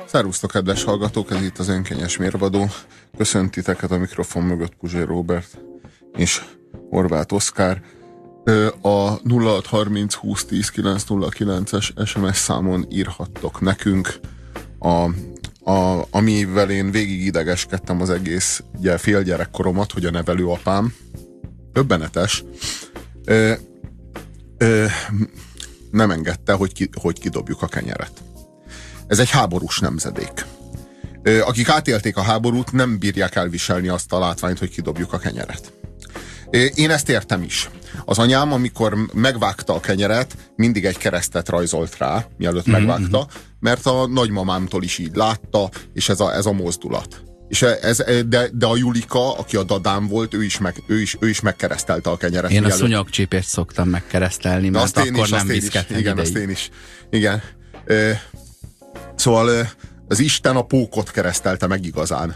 Szervusztok, kedves hallgatók, ez itt az Önkényes Mérvadó. Köszöntiteket a mikrofon mögött Puzsér Róbert és Horváth Oszkár. A 0630 20 10 909-es SMS számon írhattok nekünk, amivel én végig idegeskedtem az egész félgyerekkoromat, hogy a nevelőapám döbbenetes, nem engedte, hogy kidobjuk a kenyeret. Ez egy háborús nemzedék. Akik átélték a háborút, nem bírják elviselni azt a látványt, hogy kidobjuk a kenyeret. Én ezt értem is. Az anyám, amikor megvágta a kenyeret, mindig egy keresztet rajzolt rá, mielőtt megvágta, mert a nagymamámtól is így látta, és ez a mozdulat. És de a Julika, aki a dadám volt, ő is megkeresztelte a kenyeret. Én a szúnyogcsípést szoktam megkeresztelni, mert akkor nem viszkedhet. Igen, azt én is. Igen. Szóval az Isten a pókot keresztelte meg igazán.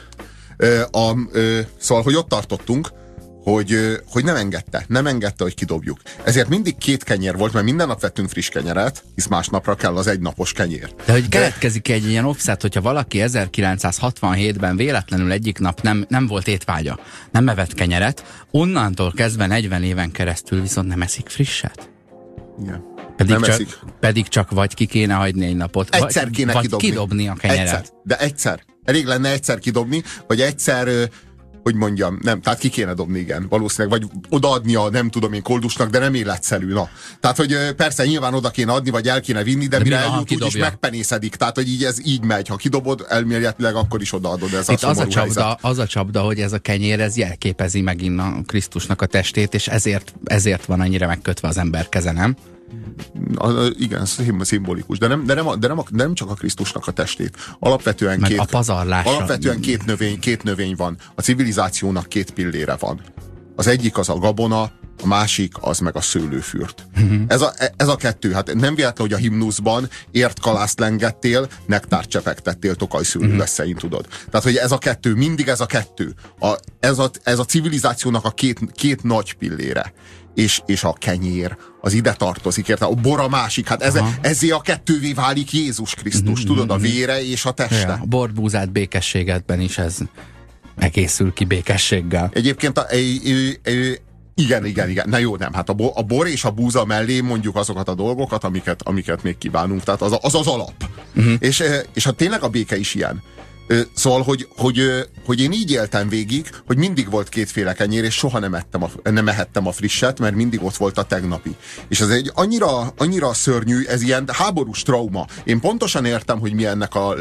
Szóval, hogy ott tartottunk, hogy nem engedte, hogy kidobjuk. Ezért mindig 2 kenyér volt, mert minden nap vettünk friss kenyeret, hisz másnapra kell az egynapos kenyér. De hogy keletkezik egy ilyen offset, hogyha valaki 1967-ben véletlenül egyik nap nem volt étvágya, nem evett kenyeret, onnantól kezdve 40 éven keresztül viszont nem eszik frisset. Igen. Pedig csak vagy ki kéne hagyni egy napot, egyszer kéne vagy kidobni a kenyeret. Egyszer. Elég lenne egyszer kidobni, vagy egyszer, hogy mondjam, nem, tehát ki kéne dobni, igen, valószínűleg, vagy odaadni a nem tudom én koldusnak, de nem életszerű, na. Tehát, hogy persze nyilván oda kéne adni, vagy el kéne vinni, de mire eljut, úgyis megpenészedik. Tehát, hogy ez így megy. Ha kidobod, elméletileg akkor is odaadod. Ez itt az a csapda, hogy ez a kenyér, ez jelképezi megint a Krisztusnak a testét, és ezért van annyira megkötve az ember keze, nem? Igen, szimbolikus, de nem csak a Krisztusnak a testét. Alapvetően a pazarlásra. Alapvetően két növény van. A civilizációnak 2 pillére van. Az egyik az a gabona, a másik az meg a szőlőfürt. Ez a 2. Hát nem véletlen, hogy a himnuszban ért kalászt lengettél, nektárt csepegtettél, tokajszőlő leszein, tudod. Tehát, hogy ez a 2, mindig ez a 2. Ez a civilizációnak a két nagy pillére. És a kenyér, az ide tartozik, érte? A bor a másik, hát ezé a 2-vé válik Jézus Krisztus, tudod, a vére és a teste. Ja, a borbúzát békességedben is ez egészül ki békességgel. Egyébként igen. Na jó, nem, hát a bor és a búza mellé mondjuk azokat a dolgokat, amiket még kívánunk, tehát az alap. És hát tényleg a béke is ilyen. Szóval, hogy én így éltem végig, hogy mindig volt 2 kenyér, és soha nem ehettem a frisset, mert mindig ott volt a tegnapi. És ez egy annyira szörnyű, ez ilyen háborús trauma. Én pontosan értem, hogy mi ennek a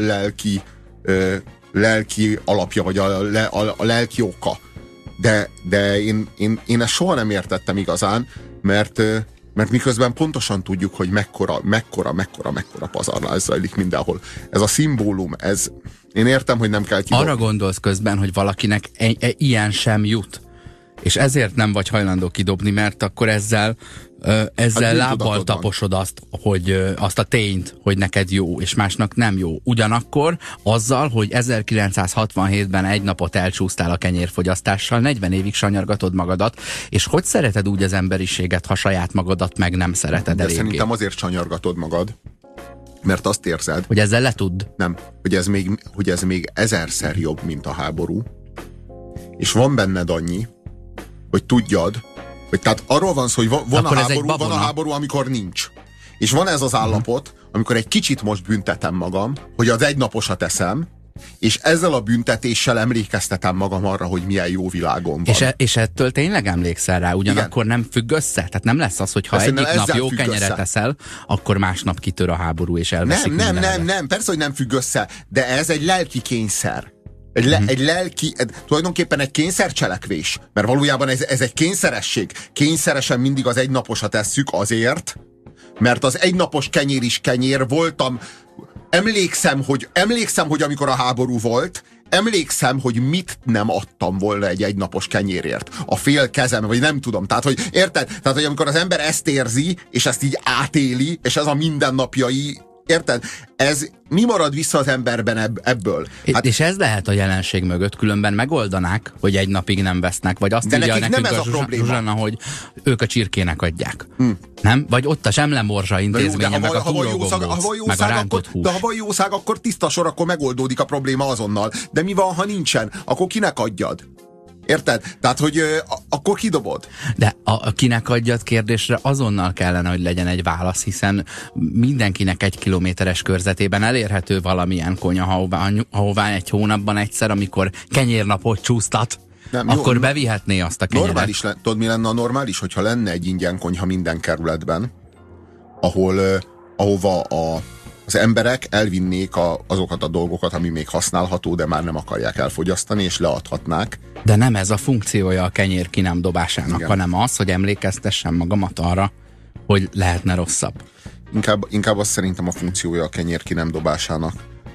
lelki alapja, vagy a lelki oka. De én ezt soha nem értettem igazán, mert miközben pontosan tudjuk, hogy mekkora pazarlás zajlik mindenhol. Ez a szimbólum, én értem, hogy nem kell kidobni. Arra gondolsz közben, hogy valakinek ilyen sem jut, és ezért nem vagy hajlandó kidobni, mert akkor ezzel lábbal taposod azt a tényt, hogy neked jó, és másnak nem jó. Ugyanakkor azzal, hogy 1967-ben egy napot elcsúsztál a kenyérfogyasztással, 40 évig sanyargatod magadat, és hogy szereted úgy az emberiséget, ha saját magadat meg nem szereted eléggé? De szerintem azért sanyargatod magad, mert azt érzed, hogy ezzel letudd. Nem, hogy ez még 1000-szer jobb, mint a háború, és van benned annyi, hogy tudjad, hogy tehát arról van szó, hogy van a háború, amikor nincs. És van ez az állapot, amikor egy kicsit most büntetem magam, hogy az egynaposat eszem, és ezzel a büntetéssel emlékeztetem magam arra, hogy milyen jó világom van. És ettől tényleg emlékszel rá, ugyanakkor nem függ össze? Tehát nem lesz az, hogy ha egyik nap jó kenyeret eszel, akkor másnap kitör a háború, és elveszik Nem, persze, hogy nem függ össze, de ez egy lelki kényszer. Tulajdonképpen egy kényszercselekvés, mert valójában ez egy kényszeresség. Kényszeresen mindig az egynaposat esszük azért, mert az egynapos kenyér is kenyér. Emlékszem, hogy amikor a háború volt, emlékszem, hogy mit nem adtam volna egy egynapos kenyérért. A fél kezem, vagy nem tudom. Tehát, hogy érted? Tehát, hogy amikor az ember ezt érzi, és ezt így átéli, és ez a mindennapjai, Érted? Mi marad vissza az emberben ebből? Hát, és ez lehet a jelenség mögött, különben megoldanák, hogy egy napig nem vesznek, vagy azt írja nekünk a Zsuzsanna, hogy ők a csirkének adják. Nem? Vagy ott a Zsemlemorzsa intézménye, meg a túrógombóc, meg a rántott hús. De ha van jószág, akkor tiszta sor, akkor megoldódik a probléma azonnal. De mi van, ha nincsen? Akkor kinek adjad? Érted? Tehát, hogy akkor kidobod. De a kinek adjad kérdésre azonnal kellene, hogy legyen egy válasz, hiszen mindenkinek 1 kilométeres körzetében elérhető valamilyen konyha, ahová egy hónapban egyszer, amikor kenyérnapot csúsztat, akkor bevihetné azt a kenyeret. Normális, tudod, mi lenne a normális? Hogyha lenne egy ingyen konyha minden kerületben, ahova az emberek elvinnék azokat a dolgokat, ami még használható, de már nem akarják elfogyasztani, és leadhatnák. De nem ez a funkciója a kenyér ki nem dobásának, igen, hanem az, hogy emlékeztessem magamat arra, hogy lehetne rosszabb. Inkább azt szerintem a funkciója a kenyér ki nem dobásának,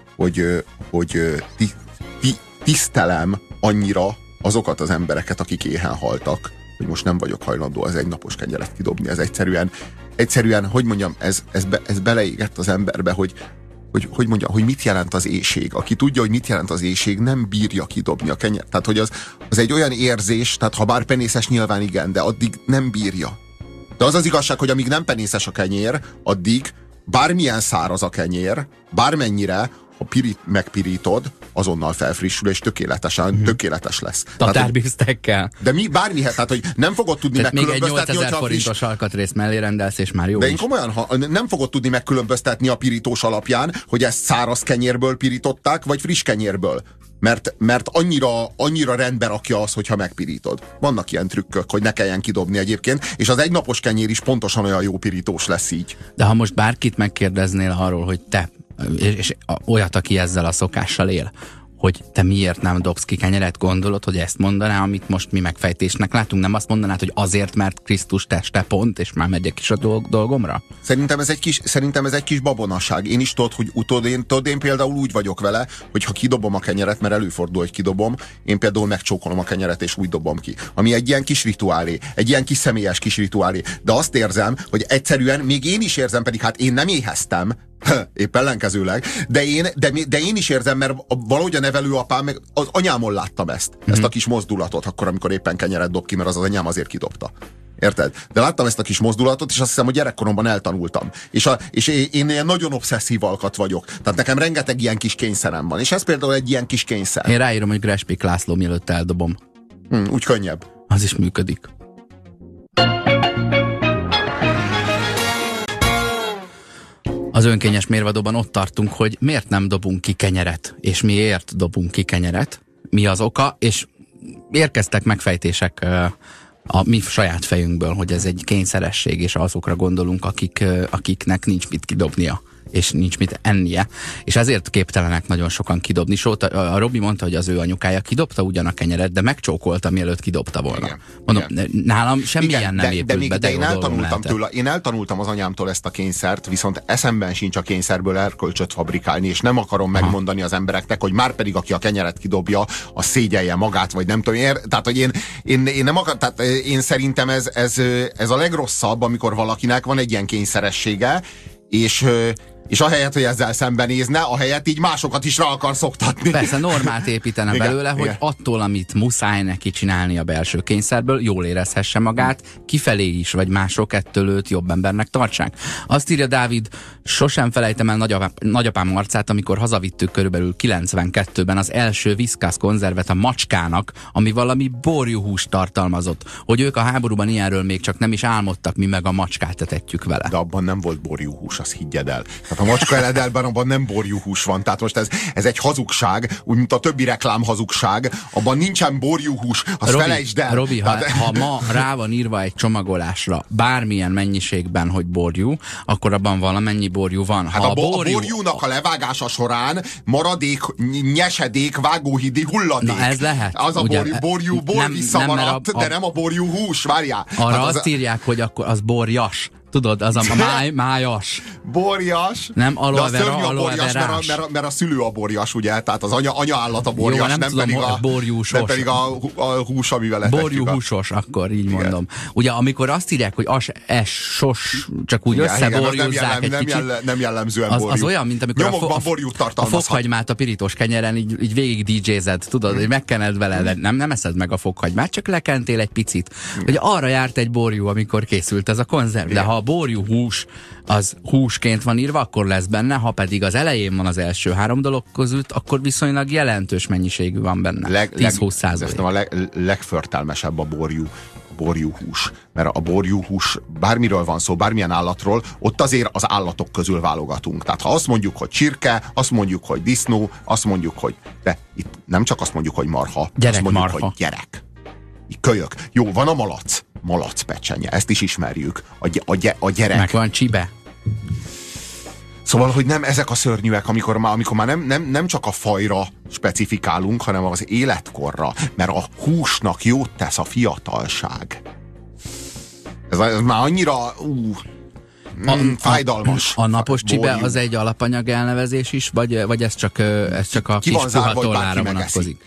hogy tisztelem annyira azokat az embereket, akik éhen haltak, hogy most nem vagyok hajlandó az egynapos kenyeret kidobni. Ez egyszerűen, hogy mondjam, ez beleégett az emberbe, hogy mit jelent az éhség. Aki tudja, hogy mit jelent az éhség, nem bírja kidobni a kenyeret. Tehát, hogy az egy olyan érzés, tehát ha bár penészes, nyilván igen, de addig nem bírja. De az az igazság, hogy amíg nem penészes a kenyér, addig bármilyen száraz a kenyér, bármennyire, ha megpirítod, azonnal felfrissül, és tökéletes lesz. Tatárbiztekkel. De bármihez, tehát hogy nem fogod tudni megkülönböztetni, még egy 8000 forintos alkatrészt mellé rendelsz, és már jó. De én komolyan, nem fogod tudni megkülönböztetni a pirítós alapján, hogy ezt száraz kenyérből pirították, vagy friss kenyérből. Mert annyira rendbe rakja az, hogyha megpirítod. Vannak ilyen trükkök, hogy ne kelljen kidobni egyébként, és az egynapos kenyér is pontosan olyan jó pirítós lesz így. De ha most bárkit megkérdeznél arról, hogy te, és olyat, aki ezzel a szokással él, hogy te miért nem dobsz ki kenyeret, gondolod, hogy ezt mondaná, amit most mi megfejtésnek látunk? Nem azt mondanád, hogy azért, mert Krisztus teste pont, és már megyek is a dolgomra? Szerintem ez egy kis babonaság. Én is tudod, én például úgy vagyok vele, hogy ha kidobom a kenyeret, mert előfordul, hogy kidobom, én például megcsókolom a kenyeret, és úgy dobom ki. Ami egy ilyen kis rituálé, egy ilyen kis személyes kis rituálé. De azt érzem, hogy egyszerűen, még én is érzem, pedig hát én nem éheztem, épp ellenkezőleg, de én is érzem, mert valahogy a nevelőapám, meg az anyámon láttam ezt a kis mozdulatot, akkor, amikor éppen kenyeret dob ki, mert az anyám azért kidobta. Érted? De láttam ezt a kis mozdulatot, és azt hiszem, hogy gyerekkoromban eltanultam. És én ilyen nagyon obszesszív alkat vagyok. Tehát nekem rengeteg ilyen kis kényszerem van. És ez például egy ilyen kis kényszer. Én ráírom, hogy Grespik László, mielőtt eldobom. Úgy könnyebb. Az is működik. Az önkényes mérvadóban ott tartunk, hogy miért nem dobunk ki kenyeret, és miért dobunk ki kenyeret, mi az oka, és érkeztek megfejtések a mi saját fejünkből, hogy ez egy kényszeresség, és azokra gondolunk, akiknek nincs mit kidobnia, és nincs mit ennie, és ezért képtelenek nagyon sokan kidobni. Sőt, a Robi mondta, hogy az ő anyukája kidobta ugyan a kenyeret, de megcsókolta, mielőtt kidobta volna. Igen, mondom, nálam semmilyen nem épült be, de én eltanultam az anyámtól ezt a kényszert, viszont eszemben sincs a kényszerből erkölcsöt fabrikálni, és nem akarom megmondani az embereknek, hogy már pedig aki a kenyeret kidobja, az szégyelje magát, vagy nem tudom. Tehát, hogy én nem akar, tehát én szerintem ez a legrosszabb, amikor valakinek van egy ilyen kényszeressége, és ahelyett, hogy ezzel szembenézne, ahelyett így másokat is rá akar szoktatni. Persze, normát építene belőle, hogy attól, amit muszáj neki csinálni a belső kényszerből, jól érezhesse magát, kifelé is, vagy mások ettől őt jobb embernek tartsák. Azt írja Dávid, sosem felejtem el nagyapám arcát, amikor hazavittük körülbelül 92-ben az első Whiskas konzervet a macskának, ami valami borjúhúst tartalmazott. Hogy ők a háborúban ilyenről még csak nem is álmodtak, mi meg a macskát etetjük vele. De abban nem volt borjúhús, azt higgyed el. A macska eledelben abban nem borjúhús van. Tehát most ez egy hazugság, úgy mint a többi reklám hazugság. Abban nincsen borjúhús, azt felejtsd el. Robi, ha ma rá van írva egy csomagolásra bármilyen mennyiségben, hogy borjú, akkor abban valamennyi borjú van. Hát a borjúnak a levágása során maradék, nyesedék, vágóhidi hulladék. Na ez lehet. Az a borjú visszamaradt, de nem a borjúhús, várjál. Arra azt írják, hogy akkor az borjas. Tudod, az a májas. Borjas. Nem aloe vera, aloe verás. Mert a szülő a borjas, ugye? Tehát az anya állat a borjas, jó, nem tudom, nem pedig a hús, amivel etetjük. Borjú húsos, akkor így mondom. Ugye, amikor azt írják, hogy sos, csak úgy összeborjúzzák egy kicsit. Nem jellemzően borjú. Az olyan, mint amikor a fokhagymát a pirítós kenyeren így végig DJ-zed, tudod, hogy megkened vele, de nem eszed meg a fokhagymát, csak lekentél egy picit. Hogy arra járt egy borjú, amikor készült ez a konzerv. De ha a borjú hús az húsként van írva, akkor lesz benne, ha pedig az elején van az első 3 dolog között, akkor viszonylag jelentős mennyiségű van benne. 10-20%. A legförtelmesebb a borjú hús. Mert a borjú hús, bármiről van szó, bármilyen állatról, ott azért az állatok közül válogatunk. Tehát ha azt mondjuk, hogy csirke, azt mondjuk, hogy disznó, azt mondjuk, hogy... De itt nem csak azt mondjuk, hogy marha, azt mondjuk, hogy gyerek. Kölyök. Jó, van a malac pecsenye, ezt is ismerjük. A gyerek. Meg van csibe. Szóval, hogy nem ezek a szörnyűek, amikor már nem csak a fajra specifikálunk, hanem az életkorra, mert a húsnak jót tesz a fiatalság. Ez már annyira fájdalmas. A napos csibe az egy alapanyag elnevezés is, vagy ez csak a kis puha tollára vonatkozik?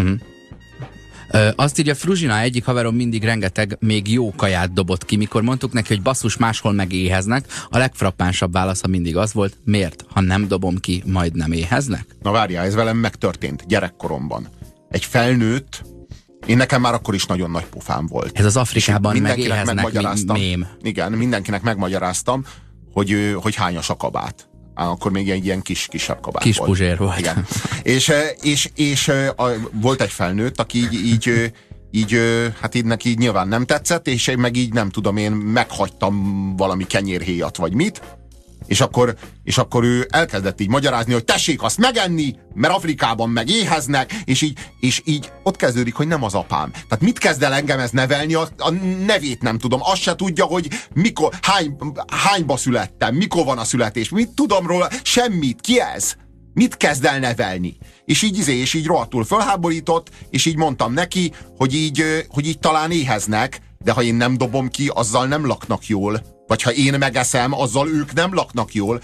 Azt írja Fruzsina, egyik haverom mindig rengeteg még jó kaját dobott ki, mikor mondtuk neki, hogy basszus, máshol meg éheznek. A legfrappánsabb válasza mindig az volt, miért? Ha nem dobom ki, majd nem éheznek? Na várjál, ez velem megtörtént gyerekkoromban. Egy felnőtt, én nekem már akkor is nagyon nagy pofám volt. Ez az Afrikában megéheznek mém. Igen, mindenkinek megmagyaráztam, hogy hányas a kabát. Akkor még egy ilyen kisebb kabát kis volt. Puzsér volt. Igen. és volt egy felnőtt, aki így neki nyilván nem tetszett, és én meg így nem tudom, én meghagytam valami kenyérhéjat, vagy mit, és akkor ő elkezdett így magyarázni, hogy tessék azt megenni, mert Afrikában meg éheznek, és így ott kezdődik, hogy nem az apám. Tehát mit kezd el engem ez nevelni? A nevét nem tudom. Azt se tudja, hogy mikor, hányba születtem, mikor van a születés, mit tudom róla, semmit. Ki ez? Mit kezd el nevelni? És így rohadtul fölháborított, és így mondtam neki, hogy így talán éheznek, de ha én nem dobom ki, azzal nem laknak jól. Vagy ha én megeszem, azzal ők nem laknak jól.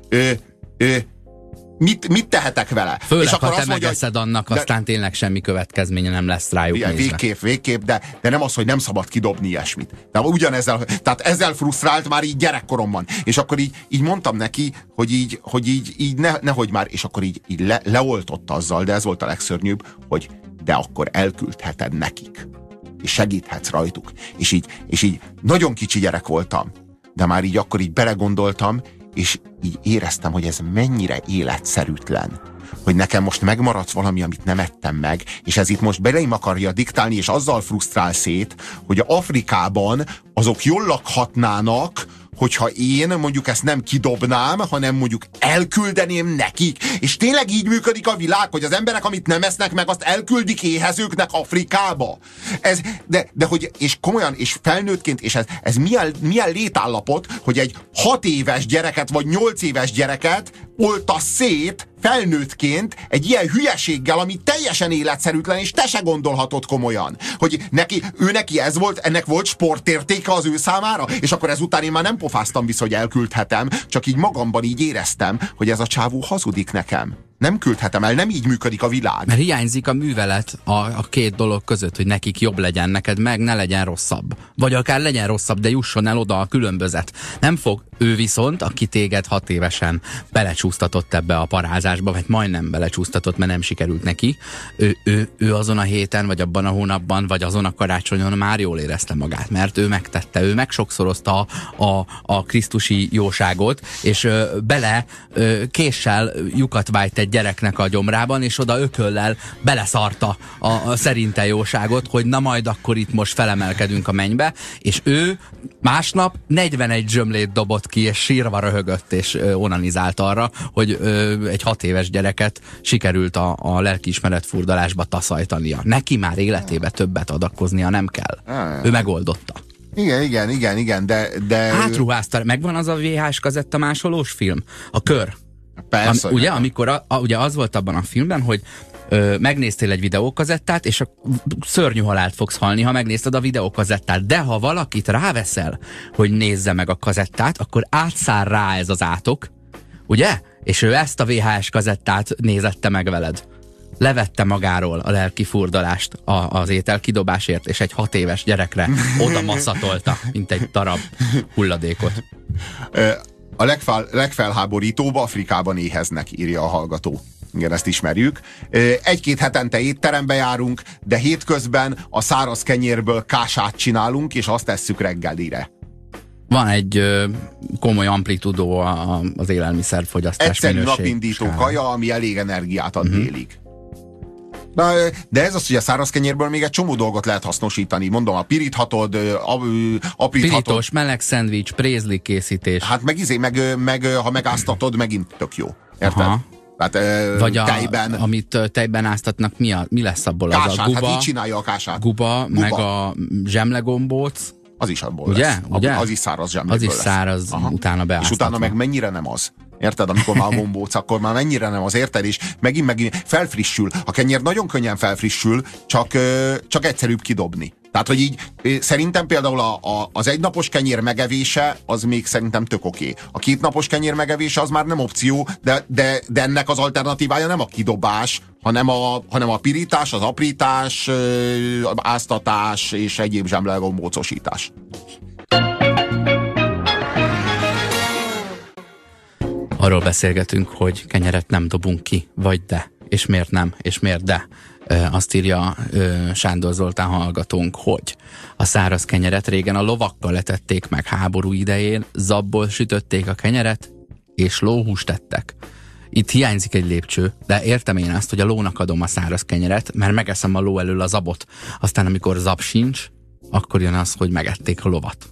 Mit tehetek vele? Főleg, és akkor ha te megeszed annak, aztán tényleg semmi következménye nem lesz rájuk nézve. Végképp, de nem az, hogy nem szabad kidobni ilyesmit. De ugyanezzel, tehát ezzel frusztrált már így gyerekkoromban. És akkor így mondtam neki, hogy így nehogy már, és akkor így leoltott azzal, de ez volt a legszörnyűbb, hogy de akkor elküldheted nekik. És segíthetsz rajtuk. És így nagyon kicsi gyerek voltam, de már így akkor így belegondoltam, és így éreztem, hogy ez mennyire életszerűtlen. Hogy nekem most megmaradt valami, amit nem ettem meg, és ez itt most beleim akarja diktálni, és azzal frusztrál szét, hogy Afrikában azok jól lakhatnának, hogyha én mondjuk ezt nem kidobnám, hanem mondjuk elküldeném nekik. És tényleg így működik a világ, hogy az emberek, amit nem esznek meg, azt elküldik éhezőknek Afrikába. De hogy, és komolyan, és felnőttként, és ez milyen létállapot, hogy egy 6 éves gyereket, vagy 8 éves gyereket oltasz szét felnőttként egy ilyen hülyeséggel, ami teljesen életszerűtlen, és te se gondolhatod komolyan. Hogy neki ez volt, ennek volt sportértéke az ő számára, és akkor ezután én már nem pofáztam vissza, hogy elküldhetem, csak így magamban így éreztem, hogy ez a csávó hazudik nekem. Nem küldhetem el, nem így működik a világ. Mert hiányzik a művelet a két dolog között, hogy nekik jobb legyen, neked meg ne legyen rosszabb. Vagy akár legyen rosszabb, de jusson el oda a különbözet. Nem fog ő viszont, aki téged 6 évesen belecsúsztatott ebbe a parázásba, vagy majdnem belecsúsztatott, mert nem sikerült neki, ő azon a héten, vagy abban a hónapban, vagy azon a karácsonyon már jól érezte magát, mert ő megtette, ő megsokszorozta a krisztusi jóságot, és bele késsel lyukat vájt egy gyereknek a gyomrában, és oda ököllel beleszarta a szerinte jóságot, hogy na majd akkor itt most felemelkedünk a mennybe, és ő másnap 41 zsömlét dobott ki, és sírva röhögött, és onanizált arra, hogy egy 6 éves gyereket sikerült a lelkiismeret furdalásba taszajtania. Neki már életébe többet adakoznia nem kell. Ő megoldotta. Igen, de... Átruházta. Megvan az a VHS kazetta másolós film? A Kör. Persze. Ugye, amikor ugye az volt abban a filmben, hogy megnéztél egy videókazettát, és a szörnyű halált fogsz halni, ha megnézted a videókazettát. De ha valakit ráveszel, hogy nézze meg a kazettát, akkor átszár rá ez az átok, ugye? És ő ezt a VHS kazettát nézette meg veled. Levette magáról a lelki furdalást az ételkidobásért, és egy 6 éves gyerekre oda masszatolta, mint egy darab hulladékot. A legfelháborítóbb Afrikában éheznek, írja a hallgató. Igen, ezt ismerjük. 1-2 hetente étterembe járunk, de hétközben a száraz kenyérből kását csinálunk, és azt tesszük reggelire. Van egy komoly amplitudó az élelmiszerfogyasztás egyszerű napindító kaja, ami elég energiát ad délig. De ez az, hogy a száraz kenyérből még egy csomó dolgot lehet hasznosítani. Mondom, a piríthatod, apríthatod. Pirítós, meleg szendvics, prézli készítés. Hát meg ha megáztatod, megint tök jó. Érted? Aha. Tehát, vagy tejben. Amit tejben áztatnak, mi lesz abból? Kását, az a guba, hát így csinálja a kását. Guba, meg a zsemlegombóc. Az is abból ugye? lesz. Ugye? Az is száraz zsemléből az is lesz. száraz, utána beáztatva. És utána meg mennyire nem az. Érted? Amikor már gombóc, akkor már mennyire nem az, érted? És megint felfrissül. A kenyér nagyon könnyen felfrissül, csak egyszerűbb kidobni. Tehát, hogy így szerintem például az egynapos kenyér megevése, az még szerintem tök oké. A 2 napos kenyér megevése az már nem opció, de ennek az alternatívája nem a kidobás, hanem a pirítás, az aprítás, áztatás és egyéb zsemlegombócosítás. Arról beszélgetünk, hogy kenyeret nem dobunk ki, vagy de, és miért nem, és miért de. Azt írja Sándor Zoltán hallgatónk, hogy a száraz kenyeret régen a lovakkal etették meg háború idején, zabból sütötték a kenyeret, és lóhúst tettek. Itt hiányzik egy lépcső, de értem én azt, hogy a lónak adom a száraz kenyeret, mert megeszem a ló elől a zabot. Aztán amikor zab sincs, akkor jön az, hogy megették a lovat.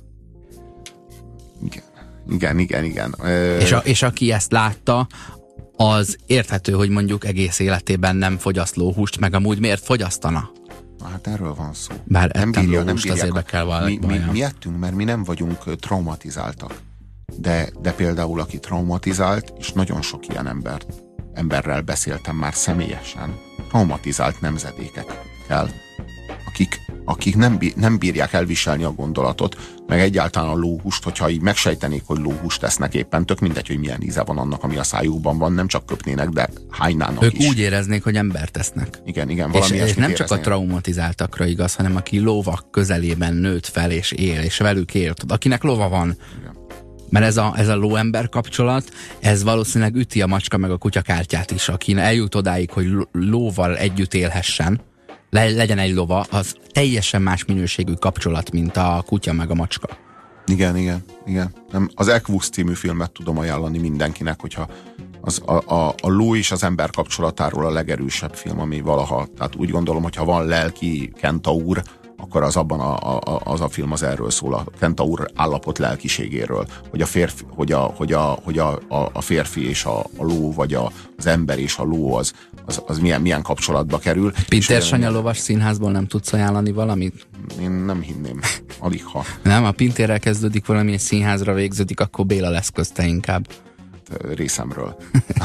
Igen. És aki ezt látta, az érthető, hogy mondjuk egész életében nem fogyaszt lóhúst, meg amúgy miért fogyasztana? Hát erről van szó. Bár ettem lóhúst, azért be kell mi ettünk, mert mi nem vagyunk traumatizáltak. De például aki traumatizált, és nagyon sok ilyen emberrel beszéltem már személyesen, traumatizált nemzedékekkel, akik nem bírják elviselni a gondolatot, meg egyáltalán a lóhúst, hogyha így megsejtenék, hogy lóhúst tesznek éppen, tök mindegy, hogy milyen íze van annak, ami a szájukban van, nem csak köpnének, de hánynának ők is. Ők úgy éreznék, hogy embert tesznek. Igen, valami és nem csak éreznék. a traumatizáltakra igaz, hanem aki lovak közelében nőtt fel és él, és velük él, akinek lova van. Igen. Mert ez a lóember kapcsolat, ez valószínűleg üti a macska meg a kutya kártyát is, aki eljut odáig, hogy lóval együtt élhessen, legyen egy lova, az teljesen más minőségű kapcsolat, mint a kutya meg a macska. Igen. Az Equus című filmet tudom ajánlani mindenkinek, hogyha a ló és az ember kapcsolatáról a legerősebb film, ami valaha, tehát úgy gondolom, hogyha van lelki kentaur, akkor az abban az a film az erről szól, a kentaur állapot lelkiségéről, hogy a férfi, a férfi és a ló, vagy az ember és a ló az milyen kapcsolatba kerül. Pintér Sanya lovas színházból nem tudsz ajánlani valamit? Én nem hinném, aligha. Nem, ha Pintérrel kezdődik valami, egy színházra végződik, akkor Béla lesz közte inkább. Részemről.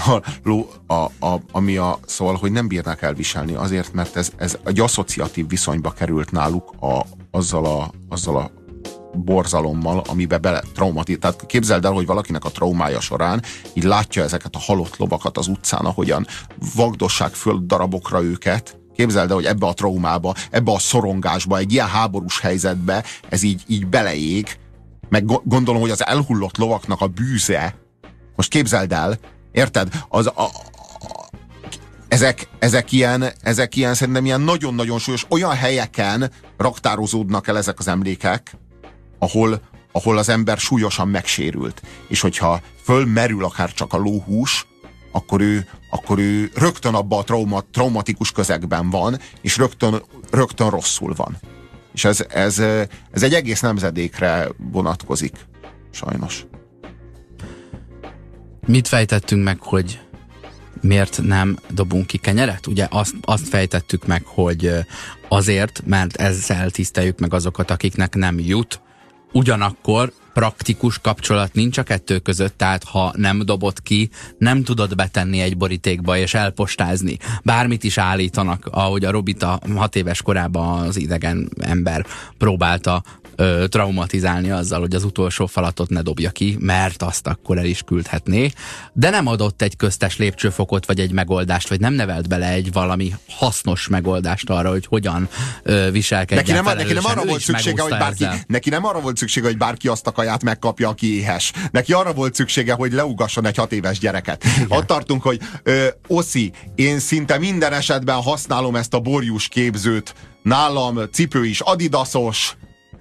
Szóval, hogy nem bírnak elviselni azért, mert ez egy asszociatív viszonyba került náluk azzal a borzalommal, amiben bele traumatizál. Tehát képzeld el, hogy valakinek a traumája során így látja ezeket a halott lovakat az utcán, ahogyan vagdossák föl darabokra őket. Képzeld el, hogy ebbe a traumába, ebbe a szorongásba, egy ilyen háborús helyzetbe ez így beleég. Meg gondolom, hogy az elhullott lovaknak a bűze, most képzeld el, érted? Ezek ilyen szerintem ilyen nagyon-nagyon súlyos, olyan helyeken raktározódnak el ezek az emlékek, ahol az ember súlyosan megsérült. És hogyha fölmerül akár csak a lóhús, akkor ő rögtön abban a traumatikus közegben van, és rögtön rosszul van. És ez egy egész nemzedékre vonatkozik, sajnos. Mit fejtettünk meg, hogy miért nem dobunk ki kenyeret? Ugye azt fejtettük meg, hogy azért, mert ezzel tiszteljük meg azokat, akiknek nem jut, ugyanakkor praktikus kapcsolat nincs a kettő között, tehát ha nem dobod ki, nem tudod betenni egy borítékba és elpostázni. Bármit is állítanak, ahogy a Robita 6 éves korában az idegen ember próbálta traumatizálni azzal, hogy az utolsó falatot ne dobja ki, mert azt akkor el is küldhetné, de nem adott egy köztes lépcsőfokot, vagy egy megoldást, vagy nem nevelt bele egy valami hasznos megoldást arra, hogy hogyan viselkedjen felelősen. Neki nem arra volt szüksége, hogy bárki azt a kaját megkapja, aki éhes. Neki arra volt szüksége, hogy leugasson egy 6 éves gyereket. Igen. Ott tartunk, hogy Oszi, én szinte minden esetben használom ezt a borjus képzőt. Nálam cipő is adidasos.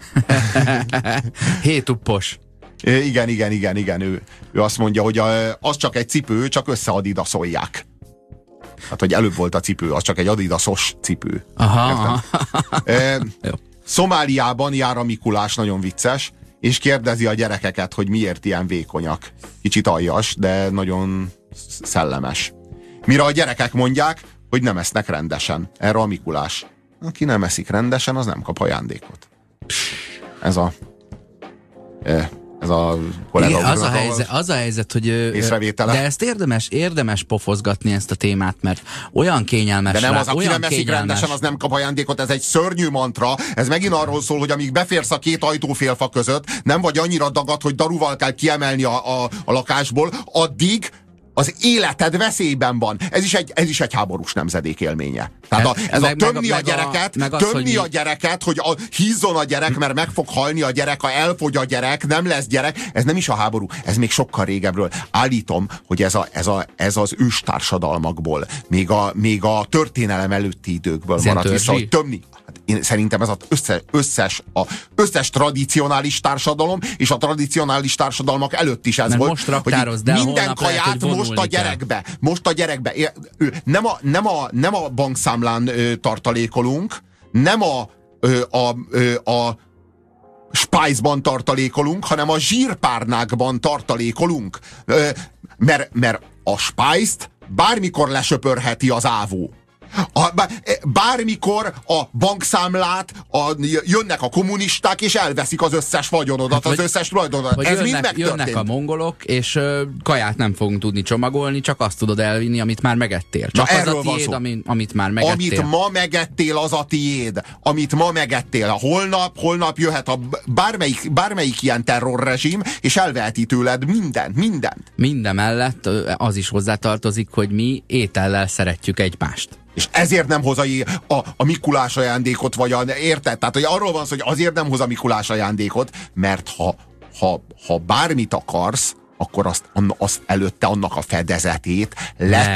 Hétuppos. Igen. Ő azt mondja, hogy az csak egy cipő, csak összeadidaszolják. Hát, hogy előbb volt a cipő, az csak egy adidasos cipő. Aha. Szomáliában jár a Mikulás, nagyon vicces, és kérdezi a gyerekeket, hogy miért ilyen vékonyak. Kicsit aljas, de nagyon szellemes. Mire a gyerekek mondják, hogy nem esznek rendesen. Erre a Mikulás: aki nem eszik rendesen, az nem kap ajándékot. Ez a kollega. Igen, az a helyzet, hogy észrevétele. De ezt érdemes pofozgatni, ezt a témát, mert olyan kényelmes. De nem az, aki nem eszik rendesen, az nem kap ajándékot, ez egy szörnyű mantra. Ez megint arról szól, hogy amíg beférsz a 2 ajtófélfa között, nem vagy annyira dagadt, hogy daruval kell kiemelni a lakásból, addig az életed veszélyben van. Ez is egy háborús nemzedék élménye. Tehát tömni a gyereket, hogy hízzon a gyerek, mert meg fog halni a gyerek, ha elfogy a gyerek, nem lesz gyerek. Ez nem is a háború, ez még sokkal régebről. Állítom, hogy ez az őstársadalmakból, még a történelem előtti időkből maradt vissza, hogy tömni. Én szerintem ez az összes tradicionális társadalom, és a tradicionális társadalmak előtt is ez volt, hogy minden kaját most a gyerekbe. Nem a bankszámlán tartalékolunk, nem a spájzban tartalékolunk, hanem a zsírpárnákban tartalékolunk. Mert a spájzt bármikor lesöpörheti az ávó. Bármikor a bankszámlát jönnek a kommunisták, és elveszik az összes vagyonodat, az összes tulajdonodat. Ez mind megtörtént. Jönnek a mongolok, és kaját nem fogunk tudni csomagolni, csak azt tudod elvinni, amit már megettél. Csak az a tiéd, amit már megettél. Amit ma megettél, az a tiéd. Amit ma megettél. Holnap jöhet a bármelyik ilyen terrorrezsim, és elveheti tőled mindent. Minden mellett az is hozzátartozik, hogy mi étellel szeretjük egymást. És ezért nem hoz a Mikulás ajándékot, érted? Tehát, hogy arról van szó, hogy azért nem hoz a Mikulás ajándékot, mert ha bármit akarsz, akkor azt előtte annak a fedezetét le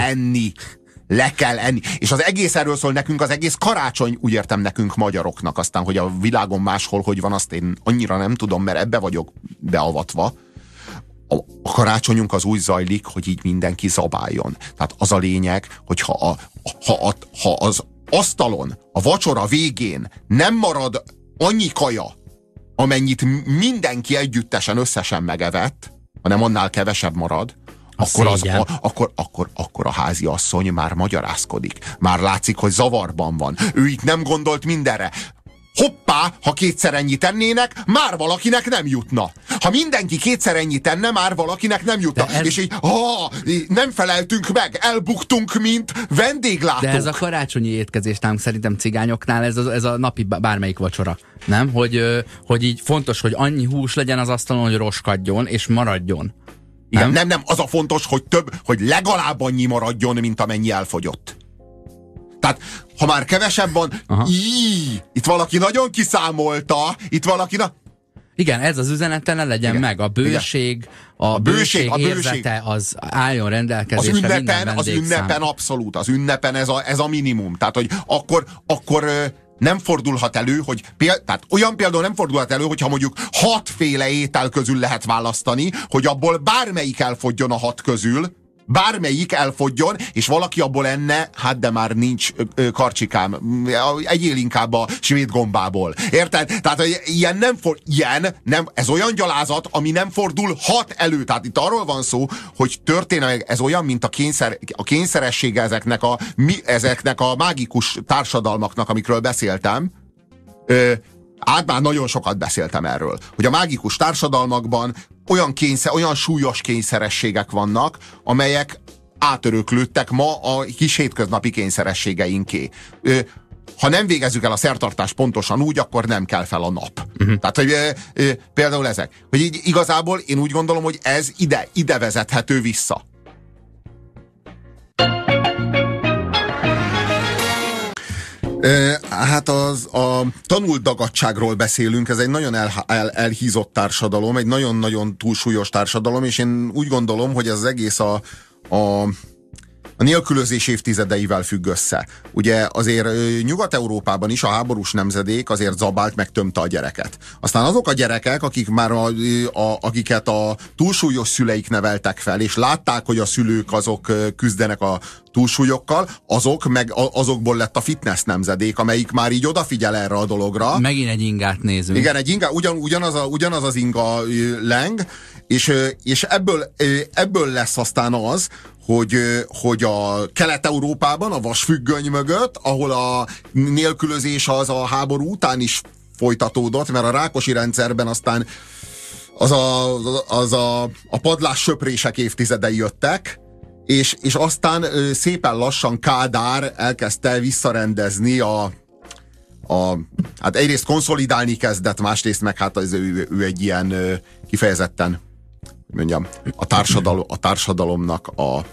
kell enni. És az egész erről szól nekünk, az egész karácsony, úgy értem, nekünk magyaroknak. Aztán, hogy a világon máshol hogy van, azt én annyira nem tudom, mert ebbe vagyok beavatva. A karácsonyunk az úgy zajlik, hogy így mindenki zabáljon. Tehát az a lényeg, hogy ha az asztalon, a vacsora végén nem marad annyi kaja, amennyit mindenki együttesen összesen megevett, hanem annál kevesebb marad, akkor a háziasszony már magyarázkodik. Már látszik, hogy zavarban van. Ő itt nem gondolt mindenre. Hoppá, ha 2-szer ennyit tennének, már valakinek nem jutna. Ha mindenki 2-szer ennyit tenne, már valakinek nem jutna. És így, nem feleltünk meg, elbuktunk, mint vendéglátók. De ez a karácsonyi étkezés nálunk szerintem cigányoknál, ez a napi bármelyik vacsora. Nem? Hogy így fontos, hogy annyi hús legyen az asztalon, hogy roskadjon, és maradjon. Nem? Nem, az a fontos, hogy legalább annyi maradjon, mint amennyi elfogyott. Tehát, ha már kevesebb van, itt valaki nagyon kiszámolta, Igen, ez az üzenete ne legyen meg. A bőség, a bőség érzete, az álljon rendelkezésre az ünnepen abszolút, az ünnepen ez a minimum. Tehát, hogy akkor nem fordulhat elő, tehát olyan például nem fordulhat elő, hogyha mondjuk 6 féle étel közül lehet választani, hogy abból bármelyik elfogjon a 6 közül, és valaki abból enne, hát de már nincs karcsikám, egyél inkább a svéd gombából. Érted? Tehát ez olyan gyalázat, ami nem fordulhat elő. Tehát itt arról van szó, hogy történelmileg ez olyan, mint a kényszeressége ezeknek a mágikus társadalmaknak, amikről beszéltem, Már nagyon sokat beszéltem erről, hogy a mágikus társadalmakban olyan súlyos kényszerességek vannak, amelyek átöröklődtek ma a kis hétköznapi kényszerességeinké. Ha nem végezzük el a szertartást pontosan úgy, akkor nem kell fel a nap. Tehát, hogy például ezek. Hogy így igazából én úgy gondolom, hogy ez ide vezethető vissza. Hát a tanult dagadtságról beszélünk, ez egy nagyon elhízott társadalom, egy nagyon-nagyon túlsúlyos társadalom, és én úgy gondolom, hogy ez az egész a nélkülözés évtizedeivel függ össze. Ugye azért Nyugat-Európában is a háborús nemzedék azért zabált, meg tömte a gyereket. Aztán azok a gyerekek, akik már akiket a túlsúlyos szüleik neveltek fel, és látták, hogy a szülők azok küzdenek a túlsúlyokkal, azokból lett a fitness nemzedék, amelyik már így odafigyel erre a dologra. Megint egy ingát nézünk. Igen, egy inga, ugyanaz az inga leng, és ebből lesz aztán az, hogy a Kelet-Európában, a vasfüggöny mögött, ahol a nélkülözés az a háború után is folytatódott, mert a Rákosi rendszerben aztán a padlás söprések évtizedei jöttek, és aztán szépen lassan Kádár elkezdte visszarendezni hát egyrészt konszolidálni kezdett, másrészt meg hát ő egy ilyen kifejezetten, mondjam, a társadalomnak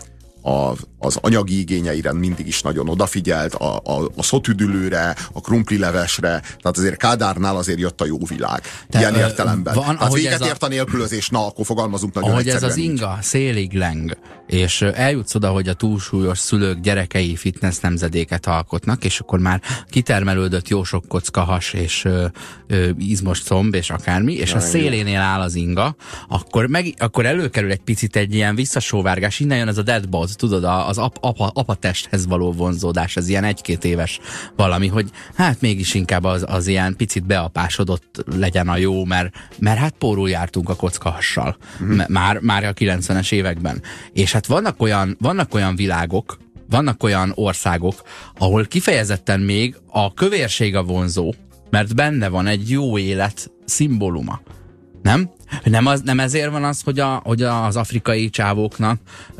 az anyagi igényeire mindig is nagyon odafigyelt, a szotüdülőre, a krumplilevesre, tehát azért Kádárnál azért jött a jó világ. Ilyen értelemben. Tehát véget ért a nélkülözés, na, akkor fogalmazunk nagyon egyszerűen. Ahogy ez az inga szélig leng, és eljutsz oda, hogy a túlsúlyos szülők gyerekei fitness nemzedéket alkotnak, és akkor már kitermelődött jó sok kockahas, és izmos comb, és akármi, és a szélénél áll az inga, akkor előkerül egy picit egy ilyen visszasóvárgás, innen jön ez a dead bod, tudod, az apa testhez való vonzódás, ez ilyen 1-2 éves valami, hogy hát mégis inkább az ilyen picit beapásodott legyen a jó, mert hát pórul jártunk a kockahassal. Már a 90-es években. És hát vannak olyan világok, vannak olyan országok, ahol kifejezetten még a kövérség a vonzó, mert benne van egy jó élet szimbóluma. Nem? Nem ezért van az, hogy az afrikai csávóknak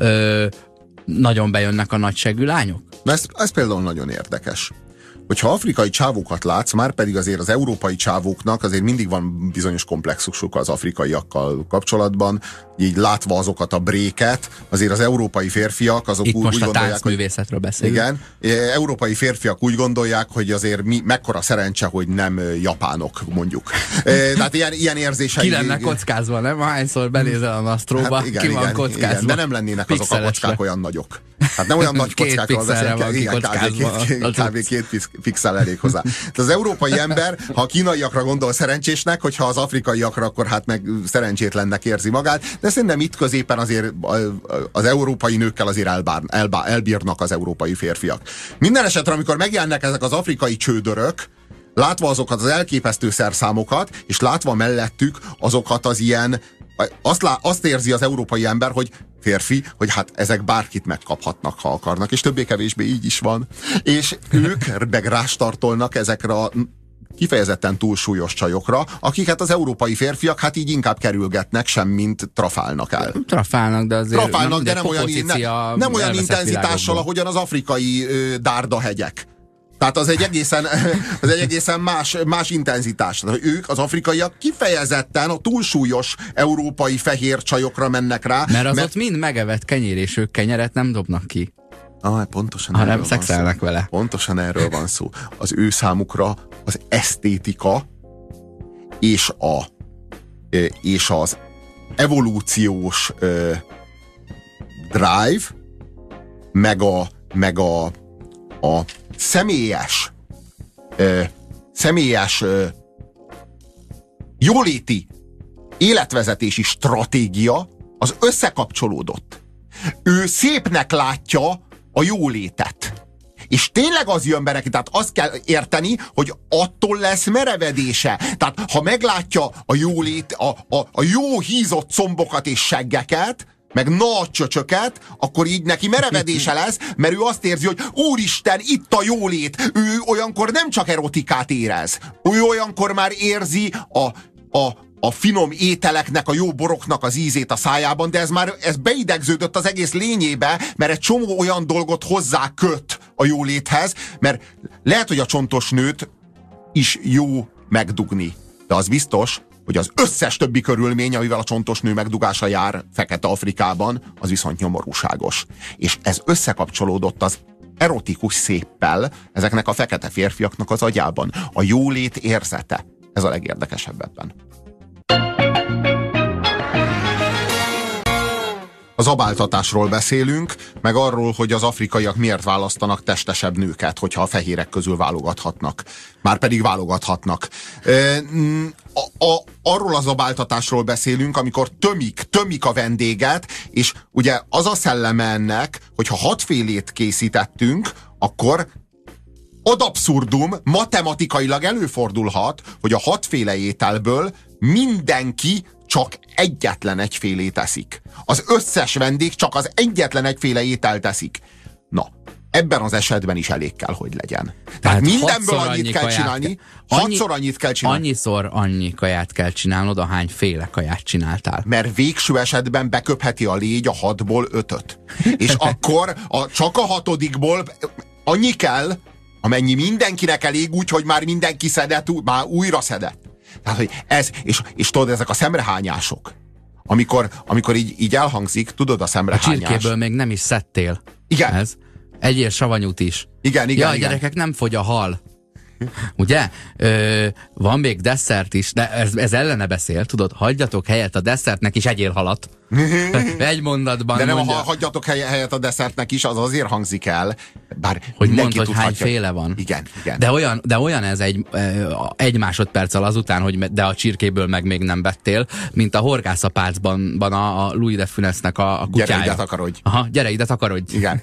nagyon bejönnek a nagysegű lányok? Ez például nagyon érdekes. Hogyha afrikai csávókat látsz, már pedig azért az európai csávóknak azért mindig van bizonyos komplexusuk az afrikaiakkal kapcsolatban, így látva azokat a bréket, azért az európai férfiak azok itt úgy most gondolják, a táncművészetről beszélünk. Igen, európai férfiak úgy gondolják, hogy azért mekkora szerencse, hogy nem japánok, mondjuk. Tehát ilyen érzései. Ki lenne kockázva, nem? Hányszor benézel a Nastróba, hát ki van kockázva. Igen, de nem lennének azok a kockák olyan nagyok. Hát nem olyan nagy kockákról beszélünk, kb. 2 pixel elég hozzá. Tehát az európai ember, ha a kínaiakra gondol szerencsésnek, hogyha az afrikaiakra, akkor hát meg szerencsétlennek érzi magát, de szerintem itt középen azért az európai nőkkel azért elbírnak az európai férfiak. Minden esetre, amikor megjelennek ezek az afrikai csődörök, látva azokat az elképesztő szerszámokat, és látva mellettük azokat az ilyen, azt érzi az európai ember, hogy férfi, hogy hát ezek bárkit megkaphatnak, ha akarnak, és többé-kevésbé így is van. És ők meg rástartolnak ezekre a kifejezetten túlsúlyos csajokra, akiket az európai férfiak hát így inkább kerülgetnek, semmint trafálnak el. Trafálnak, de azért de nem olyan intenzitással, ahogyan az afrikai dárdahegyek. Tehát az egy egészen más intenzitás. Ők, az afrikaiak kifejezetten a túlsúlyos európai fehér csajokra mennek rá. Mert ott mind megevett kenyér, és ők kenyeret nem dobnak ki. Pontosan erről van szexelnek szó. Vele. Pontosan erről van szó. Az ő számukra az esztétika és az evolúciós drive, meg a személyes jóléti életvezetési stratégia az összekapcsolódott. Ő szépnek látja a jólétet. És tényleg az jön be neki, tehát azt kell érteni, hogy attól lesz merevedése. Tehát ha meglátja a jólét, a jó hízott combokat és seggeket, meg nagy csöcsöket, akkor így neki merevedése lesz, mert ő azt érzi, hogy úristen, itt a jólét. Ő olyankor nem csak erotikát érez. Ő olyankor már érzi a finom ételeknek, a jó boroknak az ízét a szájában, de ez beidegződött az egész lényébe, mert egy csomó olyan dolgot hozzá köt a jóléthez, mert lehet, hogy a csontos nőt is jó megdugni, de az biztos, hogy az összes többi körülmény, amivel a csontos nő megdugása jár Fekete-Afrikában, az viszont nyomorúságos. És ez összekapcsolódott az erotikus széppel ezeknek a fekete férfiaknak az agyában. A jólét érzete. Ez a legérdekesebb ebben. A zabáltatásról beszélünk, meg arról, hogy az afrikaiak miért választanak testesebb nőket, hogyha a fehérek közül válogathatnak. Márpedig válogathatnak. Arról a zabáltatásról beszélünk, amikor tömik a vendéget, és ugye az a szelleme ennek, hogyha 6 félét készítettünk, akkor ad abszurdum, matematikailag előfordulhat, hogy a 6 féle ételből mindenki csak egyetlen egyfélét eszik. Az összes vendég csak az egyetlen egyféle ételt teszik. Na, ebben az esetben is elég kell, hogy legyen. Tehát mindenből annyit kell csinálni, 6-szor annyit kell csinálni. Annyiszor annyi kaját kell csinálnod, ahány féle kaját csináltál. Mert végső esetben beköpheti a légy a 6-ból 5-öt. És akkor csak a 6-ból annyi kell, amennyi mindenkinek elég, úgy, hogy már mindenki szedett, már újra szedett. Tehát, hogy ez, és tudod, ezek a szemrehányások, amikor így elhangzik, tudod a szemrehányás. A csirkéből még nem is szedtél. Igen. Ez. Egyél savanyút is. Igen. Gyerekek, nem fogy a hal. Ugye? Van még desszert is, de ez ellene beszél, tudod, hagyjatok helyet a desszertnek is, egyél halat. Egy mondatban de nem mondja. Hagyjatok helyet a desszertnek is, az azért hangzik el, bár hogy mondd, hogy hány féle van. Igen. De olyan ez egy másodperccel azután, hogy de a csirkéből meg még nem vettél, mint a horgászapácban a Louis de Funès-nek a kutyája. Gyere ide takarodj. Aha, gyere ide takarodj. Igen.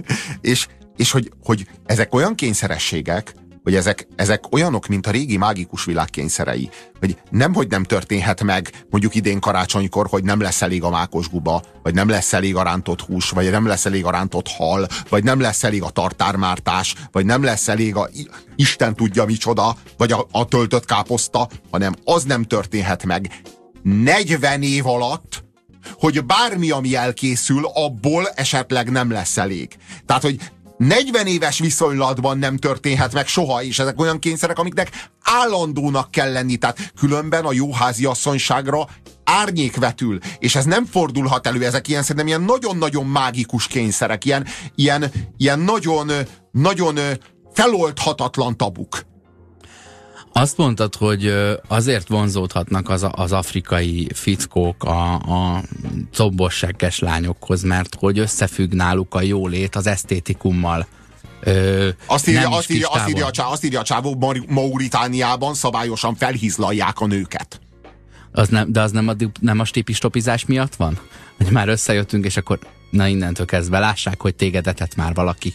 és hogy ezek olyan kényszerességek, hogy ezek olyanok, mint a régi mágikus világ kényszerei. Hogy nem történhet meg mondjuk idén karácsonykor, hogy nem lesz elég a mákos guba, vagy nem lesz elég a rántott hús, vagy nem lesz elég a rántott hal, vagy nem lesz elég a tartármártás, vagy nem lesz elég a Isten tudja micsoda, vagy a töltött káposzta, hanem az nem történhet meg 40 év alatt, hogy bármi, ami elkészül, abból esetleg nem lesz elég. Tehát, hogy 40 éves viszonylatban nem történhet meg soha, és ezek olyan kényszerek, amiknek állandónak kell lenni, tehát különben a jó háziasszonyságra árnyék vetül, és ez nem fordulhat elő, ezek szerintem ilyen nagyon-nagyon mágikus kényszerek, ilyen nagyon feloldhatatlan tabuk. Azt mondtad, hogy azért vonzódhatnak az afrikai fickók a combos-segges lányokhoz, mert hogy összefügg náluk a jólét az esztétikummal. Azt írja a csávó, Mauritániában szabályosan felhizlalják a nőket. De az nem a stipistopizás miatt van? Hogy már összejöttünk, és akkor na innentől kezdve lássák, hogy téged etett már valaki.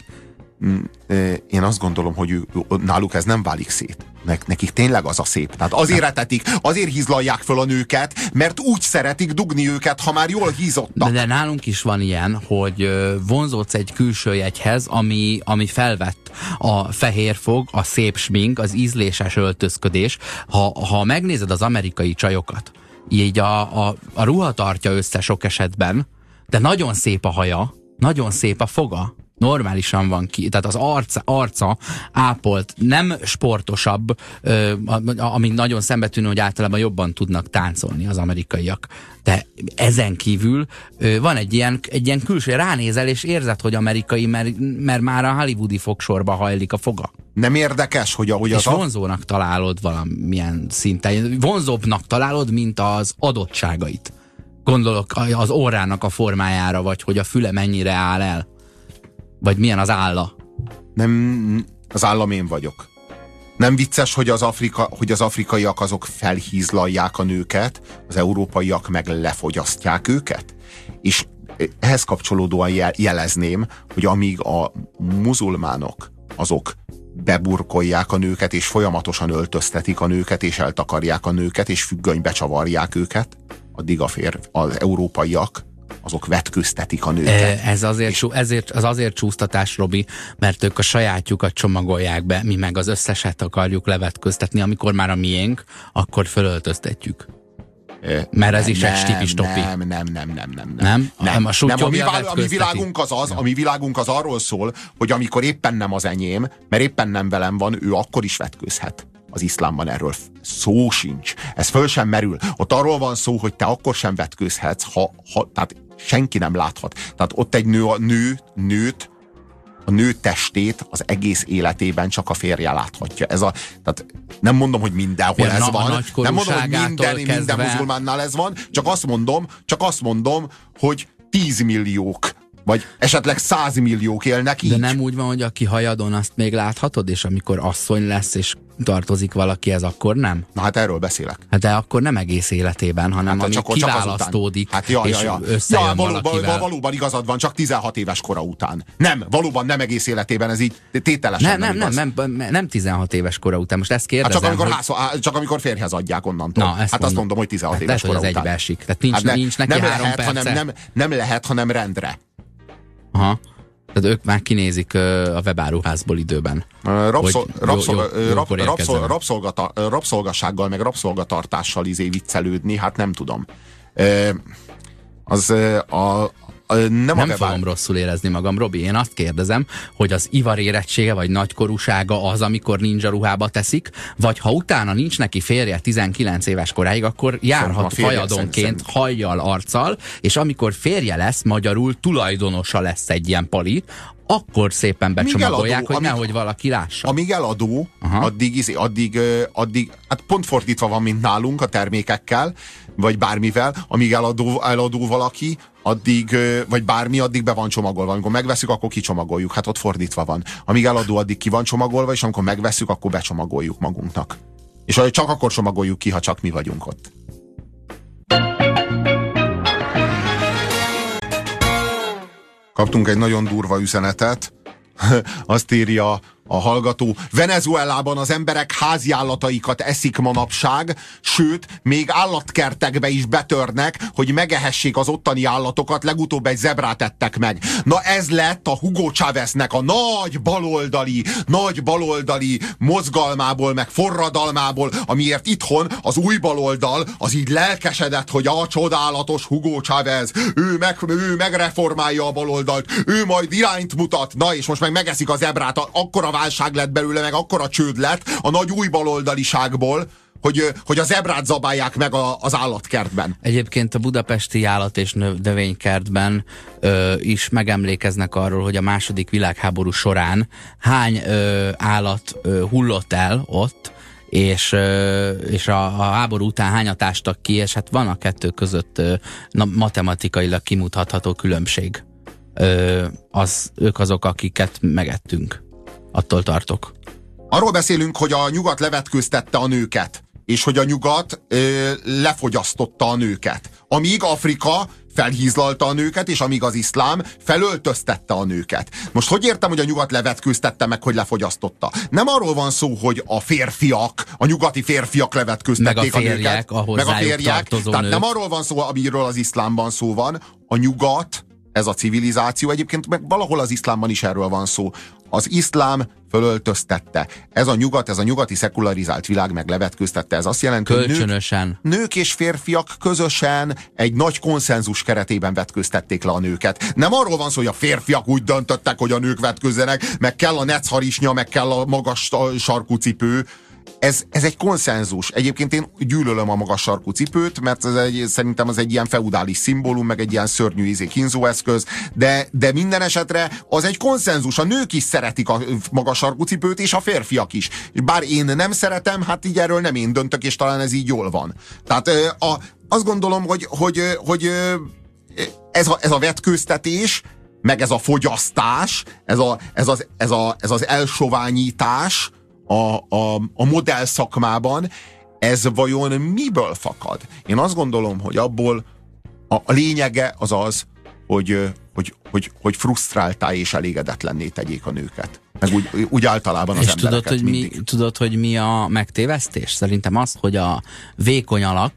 Én azt gondolom, hogy náluk ez nem válik szét. Nekik tényleg az a szép. Tehát azért etetik, azért hízlalják föl a nőket, mert úgy szeretik dugni őket, ha már jól hízottak. De nálunk is van ilyen, hogy vonzódsz egy külső jegyhez, ami felvett a fehér fog, a szép smink, az ízléses öltözködés. Ha megnézed az amerikai csajokat, így a ruha tartja össze sok esetben, de nagyon szép a haja, nagyon szép a foga, normálisan van ki, tehát az arca ápolt, nem sportosabb, ami nagyon szembetűnő, hogy általában jobban tudnak táncolni az amerikaiak. De ezen kívül van egy ilyen külső, ránézel és érzed, hogy amerikai, mert már a hollywoodi fogsorba hajlik a foga. Nem érdekes, hogy ahogy és vonzónak találod valamilyen szinten. Vonzóbbnak találod, mint az adottságait. Gondolok az orrának a formájára, vagy hogy a füle mennyire áll el. Vagy milyen az álla? Nem, az állam én vagyok. Nem vicces, hogy az afrikaiak azok felhízlalják a nőket, az európaiak meg lefogyasztják őket? És ehhez kapcsolódóan jelezném, hogy amíg a muzulmánok azok beburkolják a nőket, és folyamatosan öltöztetik a nőket, és eltakarják a nőket, és függönybe csavarják őket, addig az európaiak azok vetköztetik a nőket. Ez azért csúsztatás, Robi, mert ők a sajátjukat csomagolják be, mi meg az összeset akarjuk levetköztetni, amikor már a miénk, akkor fölöltöztetjük. Mert ez is egy stipis topi. Nem? A mi világunk az arról szól, hogy amikor éppen nem az enyém, mert éppen nem velem van, ő akkor is vetközhet. Az iszlámban erről szó sincs. Ez föl sem merül. Ott arról van szó, hogy te akkor sem vetközhetsz, tehát senki nem láthat. Tehát ott egy a nő testét az egész életében csak a férje láthatja. Tehát nem mondom, hogy mindenhol ez van. Nem mondom, hogy minden muzulmánnál ez van. Csak azt mondom, hogy 10 milliók vagy esetleg 100 milliók élnek így. De nem úgy van, hogy aki hajadon, azt még láthatod, és amikor asszony lesz, és tartozik valakihez, akkor nem? Na hát erről beszélek. Hát de akkor nem egész életében, hanem ami kiválasztódik, és összejön valakivel. Valóban igazad van, csak 16 éves kora után. Nem, valóban nem egész életében, ez így tételesen nem 16 éves kora után. Most ezt kérdezem, csak amikor férjhez adják onnantól. Na, hát azt mondom, hogy 16 éves kora után. Egybeesik. Tehát nincs neki 3 perce. Nem lehet, hanem rendre. Aha. Tehát ők már kinézik a webáruházból időben. Rabszolgasággal, meg rabszolgatartással viccelődni, hát nem tudom. Nem fogom rosszul érezni magam, Robi. Én azt kérdezem, hogy az ivarérettsége vagy nagykorúsága az, amikor ninja ruhába teszik, vagy ha utána nincs neki férje 19 éves koráig, akkor járhat hajadonként, hajjal, arccal, és amikor férje lesz, magyarul tulajdonosa lesz egy ilyen pali, akkor szépen becsomagolják, hogy nehogy valaki lássa. Amíg eladó, addig hát pont fordítva van, mint nálunk a termékekkel, vagy bármivel, amíg eladó valaki, vagy bármi, addig be van csomagolva. Amikor megveszük, akkor kicsomagoljuk. Hát ott fordítva van. Amíg eladó, addig ki van csomagolva, és amikor megveszük, akkor becsomagoljuk magunknak. És csak akkor csomagoljuk ki, ha csak mi vagyunk ott. Kaptunk egy nagyon durva üzenetet. Azt írja a hallgató: Venezuelában az emberek háziállataikat eszik manapság, sőt, még állatkertekbe is betörnek, hogy megehessék az ottani állatokat, legutóbb egy zebrát ettek meg. Na ez lett a Hugo Cháveznek a nagy baloldali mozgalmából, meg forradalmából, amiért itthon az új baloldal az így lelkesedett, hogy a csodálatos Hugo Chávez, ő megreformálja a baloldalt, ő majd irányt mutat, na és most meg megeszik a zebrát, akkora válság lett belőle, meg akkora csőd lett a nagy új baloldaliságból, hogy a zebrát zabálják meg az állatkertben. Egyébként a budapesti állat- és növénykertben is megemlékeznek arról, hogy a második világháború során hány állat hullott el ott, és a háború után hányat ástak ki, és hát van a kettő között matematikailag kimutatható különbség. Ők azok, akiket megettünk. Attól tartok. Arról beszélünk, hogy a nyugat levetkőztette a nőket, és hogy a nyugat lefogyasztotta a nőket. Amíg Afrika felhízlalta a nőket, és amíg az iszlám felöltöztette a nőket. Most hogy értem, hogy a nyugat levetkőztette meg, hogy lefogyasztotta? Nem arról van szó, hogy a nyugati férfiak levetkőztették a nőket, meg a férjek. Tehát nem arról van szó, amiről az iszlámban szó van. A nyugat, ez a civilizáció, egyébként meg valahol az iszlámban is erről van szó. Az iszlám fölöltöztette. Ez a nyugati szekularizált világ meg levetkőztette. Ez azt jelenti, hogy nők és férfiak közösen egy nagy konszenzus keretében vetkőztették le a nőket. Nem arról van szó, hogy a férfiak úgy döntöttek, hogy a nők vetközzenek, meg kell a necharisnya, meg kell a magas sarkú cipő. Ez egy konszenzus. Egyébként én gyűlölöm a magas sarkú cipőt, mert szerintem az egy ilyen feudális szimbólum, meg egy ilyen szörnyű kínzóeszköz, de minden esetre az egy konszenzus. A nők is szeretik a magas sarkú cipőt, és a férfiak is. Bár én nem szeretem, hát így erről nem én döntök, és talán ez így jól van. Tehát azt gondolom, hogy ez a vetkőztetés, meg ez a fogyasztás, ez az elsoványítás a modell szakmában, ez vajon miből fakad? Én azt gondolom, hogy abból a lényege az, hogy frusztráltá és elégedetlenné tegyék a nőket. Meg úgy általában az és embereket tudod, hogy mi a megtévesztés? Szerintem az, hogy a vékony alak,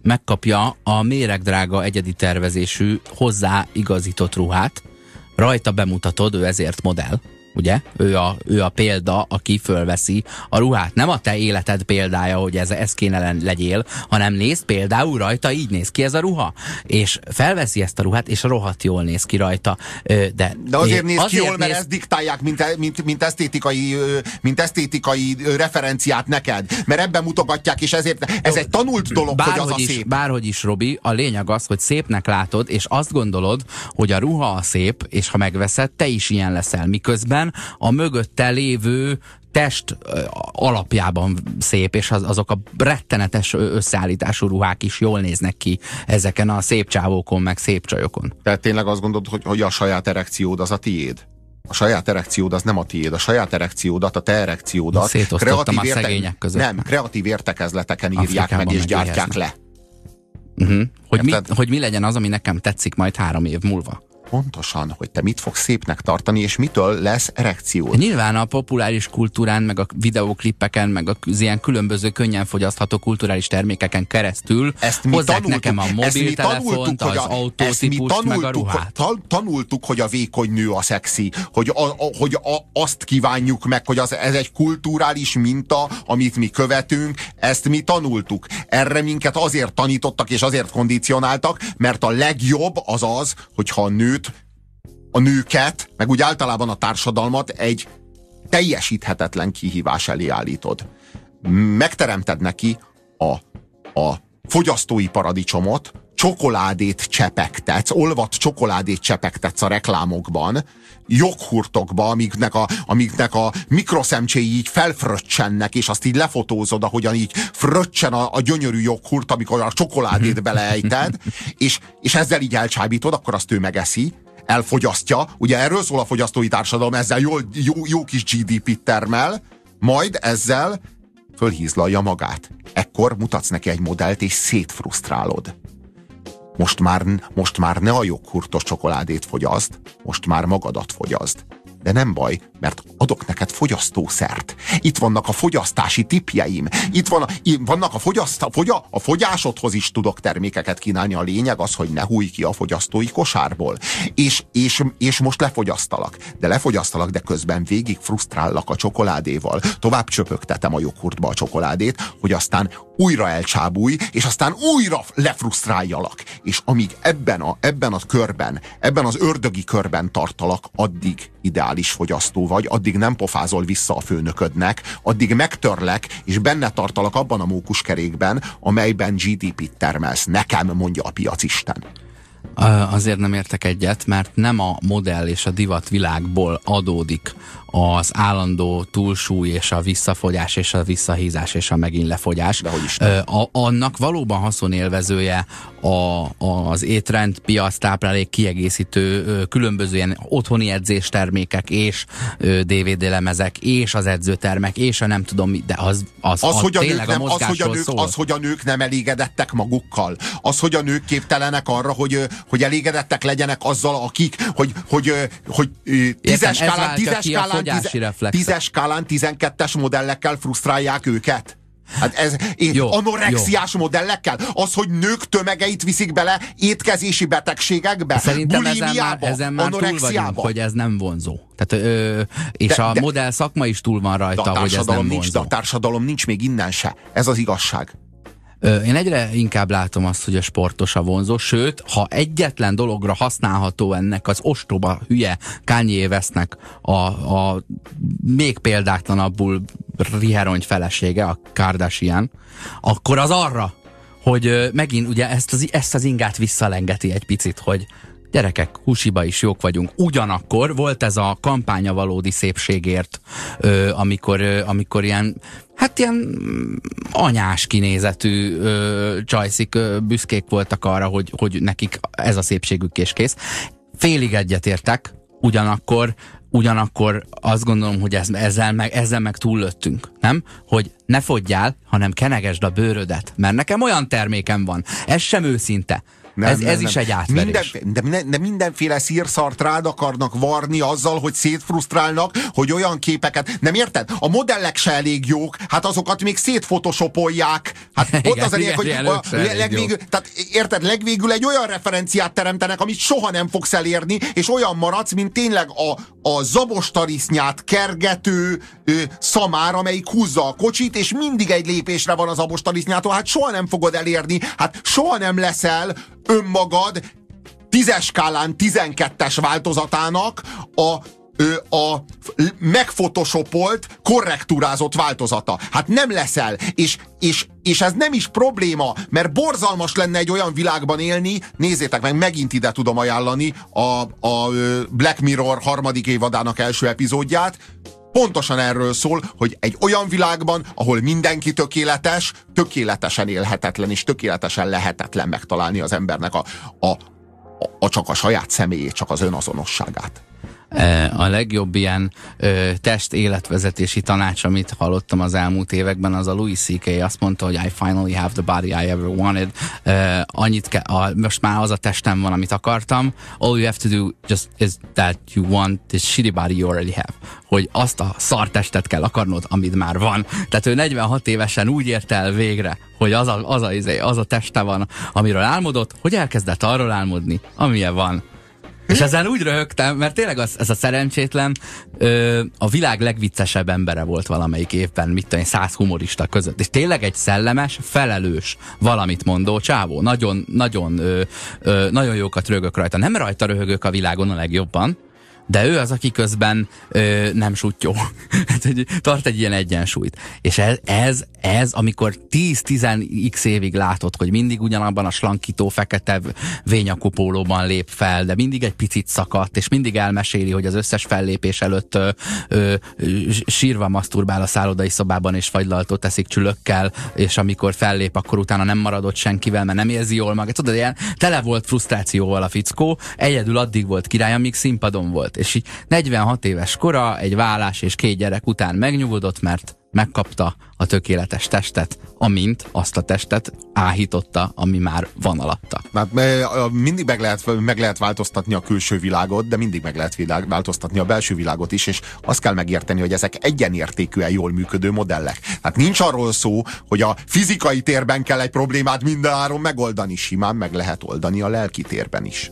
megkapja a méregdrága egyedi tervezésű, hozzáigazított ruhát, rajta bemutatod, ő ezért modell, ugye? Ő a példa, aki fölveszi a ruhát. Nem a te életed példája, hogy ez kéne legyél, hanem nézd például rajta, így néz ki ez a ruha. És felveszi ezt a ruhát, és rohadt jól néz ki rajta. De azért néz ki jól, mert ezt diktálják, mint esztétikai referenciát neked. Mert ebben mutogatják, és ezért ez egy tanult dolog, hogy az a szép. Bárhogy is, Robi, a lényeg az, hogy szépnek látod, és azt gondolod, hogy a ruha a szép, és ha megveszed, te is ilyen leszel. Miközben a mögötte lévő test alapjában szép, és azok a rettenetes összeállítású ruhák is jól néznek ki ezeken a szép csávókon, meg szép csajokon. Tehát tényleg azt gondolod, hogy a saját erekciód az a tiéd? A saját erekciód az nem a tiéd. A saját erekciódat, a te erekciódat szétosztottam a szegények között. Nem, kreatív értekezleteken írják meg és gyártják le. Hogy mi legyen az, ami nekem tetszik majd 3 év múlva. Pontosan, hogy te mit fogsz szépnek tartani, és mitől lesz erekciód. Nyilván a populáris kultúrán, meg a videóklippeken, meg az ilyen különböző könnyen fogyasztható kulturális termékeken keresztül hozzák nekem a mobiltelefont, az autótípust, meg a ruhát. Tanultuk, hogy a vékony nő a szexi, hogy azt kívánjuk meg, hogy ez egy kulturális minta, amit mi követünk, ezt mi tanultuk. Erre minket azért tanítottak, és azért kondicionáltak, mert a legjobb az az, hogyha a nőket, meg úgy általában a társadalmat egy teljesíthetetlen kihívás elé állítod. Megteremted neki a fogyasztói paradicsomot, csokoládét csepegtetsz, olvadt csokoládét csepegtetsz a reklámokban, joghurtokba, amiknek a mikroszemcséi így felfröccsennek, és azt így lefotózod, ahogyan így fröccsen a gyönyörű joghurt, amikor a csokoládét beleejted, és ezzel így elcsábítod, akkor azt ő megeszi, elfogyasztja, ugye erről szól a fogyasztói társadalom, ezzel jó kis GDP-t termel, majd ezzel fölhízlalja magát. Ekkor mutatsz neki egy modellt, és szétfrusztrálod. Most már ne a joghurtos csokoládét fogyaszd, most már magadat fogyaszd. De nem baj, mert adok neked fogyasztószert. Itt vannak a fogyasztási tippjeim. Itt vannak a fogyásodhoz is tudok termékeket kínálni. A lényeg az, hogy ne hújj ki a fogyasztói kosárból. És most lefogyasztalak. De közben végig frusztrállak a csokoládéval. Tovább csöpögtetem a joghurtba a csokoládét, hogy aztán újra elcsábulj, és aztán újra lefrusztráljalak. És amíg ebben a körben, ebben az ördögi körben tartalak, addig ideális fogyasztó vagy, addig nem pofázol vissza a főnöködnek, addig megtörlek, és benne tartalak abban a mókuskerékben, amelyben GDP-t termelsz. Nekem, mondja a piacisten. Azért nem értek egyet, mert nem a modell és a divat világból adódik az állandó túlsúly és a visszafogyás és a visszahízás és a megint lefogyás. Annak valóban haszonélvezője az étrend, piac, táplálék, kiegészítő, különböző ilyen otthoni edzéstermékek és DVD lemezek és az edzőtermek és a nem tudom mi, de az tényleg a mozgásról szól. Az, hogy a nők nem elégedettek magukkal. Az, hogy a nők képtelenek arra, hogy elégedettek legyenek azzal, akik, hogy 10-es skálán 12-es modellekkel frusztrálják őket. Hát ez anorexiás modellekkel? Az, hogy nők tömegeit viszik bele étkezési betegségekbe? Szerintem ezen már túl vagyunk, hogy ez nem vonzó. Tehát, a modell szakma is túl van rajta, hogy ez nem vonzó. De a társadalom nincs még innen se. Ez az igazság. Én egyre inkább látom azt, hogy a sportos a vonzó, sőt, ha egyetlen dologra használható ennek az ostoba, hülye Kanye Westnek a még példátlanabbul riherony felesége, a Kardashian, akkor az arra, hogy megint ugye ezt az ingát visszalengeti egy picit, hogy gyerekek, húsiba is jók vagyunk. Ugyanakkor volt ez a kampánya valódi szépségért, amikor ilyen anyás kinézetű csajszik büszkék voltak arra, hogy nekik ez a szépségük és kész. Félig egyetértek, ugyanakkor azt gondolom, hogy ezzel meg túllöttünk, nem? Hogy ne fogyjál, hanem kenegesd a bőrödet, mert nekem olyan termékem van. Ez sem őszinte. Ez is egy átverés. De mindenféle szírszart rád akarnak varni azzal, hogy szétfrusztrálnak, hogy olyan képeket... Nem érted? A modellek se elég jók, hát azokat még szétfotoshopolják. Hát ott az elég, hogy tehát érted, legvégül egy olyan referenciát teremtenek, amit soha nem fogsz elérni, és olyan maradsz, mint tényleg a zabostarisznyát kergető szamár, amelyik húzza a kocsit, és mindig egy lépésre van az zabostarisznyától. Hát soha nem fogod elérni, hát soha nem leszel önmagad 10-es skálán 12-es változatának a megfotoshopolt, korrektúrázott változata. Hát nem leszel, és ez nem is probléma, mert borzalmas lenne egy olyan világban élni, nézzétek meg, megint ide tudom ajánlani a Black Mirror 3. évadának első epizódját, pontosan erről szól, hogy egy olyan világban, ahol mindenki tökéletes, tökéletesen élhetetlen, és tökéletesen lehetetlen megtalálni az embernek csak a saját személyét, csak az önazonosságát. A legjobb ilyen test-életvezetési tanács, amit hallottam az elmúlt években, az a Louis C.K. Azt mondta, hogy I finally have the body I ever wanted. Most már az a testem van, amit akartam. All you have to do is that you want this shitty body you already have. Hogy azt a szartestet kell akarnod, amit már van. Tehát ő 46 évesen úgy ért el végre, hogy az a teste van, amiről álmodott, hogy elkezdett arról álmodni, amilyen van. És ezen úgy röhögtem, mert tényleg ez a szerencsétlen a világ legviccesebb embere volt valamelyik évben, 100 humorista között. És tényleg egy szellemes, felelős, valamit mondó csávó. Nagyon jókat röhögök rajta. Nem rajta röhögök a világon a legjobban, de ő az, aki közben nem suttyó. Tart egy ilyen egyensúlyt. És ez amikor 10-10x évig látod, hogy mindig ugyanabban a slankító, fekete vényakú pólóban lép fel, de mindig egy picit szakadt, és mindig elmeséli, hogy az összes fellépés előtt sírva maszturbál a szállodai szobában, és fagylaltot teszik csülökkel, és amikor fellép, akkor utána nem maradott senkivel, mert nem érzi jól magát. Tudod, ilyen tele volt frusztrációval a fickó, egyedül addig volt király, amíg színpadon volt. És így 46 éves kora, egy vállás és 2 gyerek után megnyugodott, mert megkapta a tökéletes testet, amint azt a testet áhította, ami már van alatta. Hát mindig meg lehet változtatni a külső világot, de mindig meg lehet változtatni a belső világot is, és azt kell megérteni, hogy ezek egyenértékűen jól működő modellek. Hát nincs arról szó, hogy a fizikai térben kell egy problémát mindenáron megoldani, simán meg lehet oldani a lelki térben is.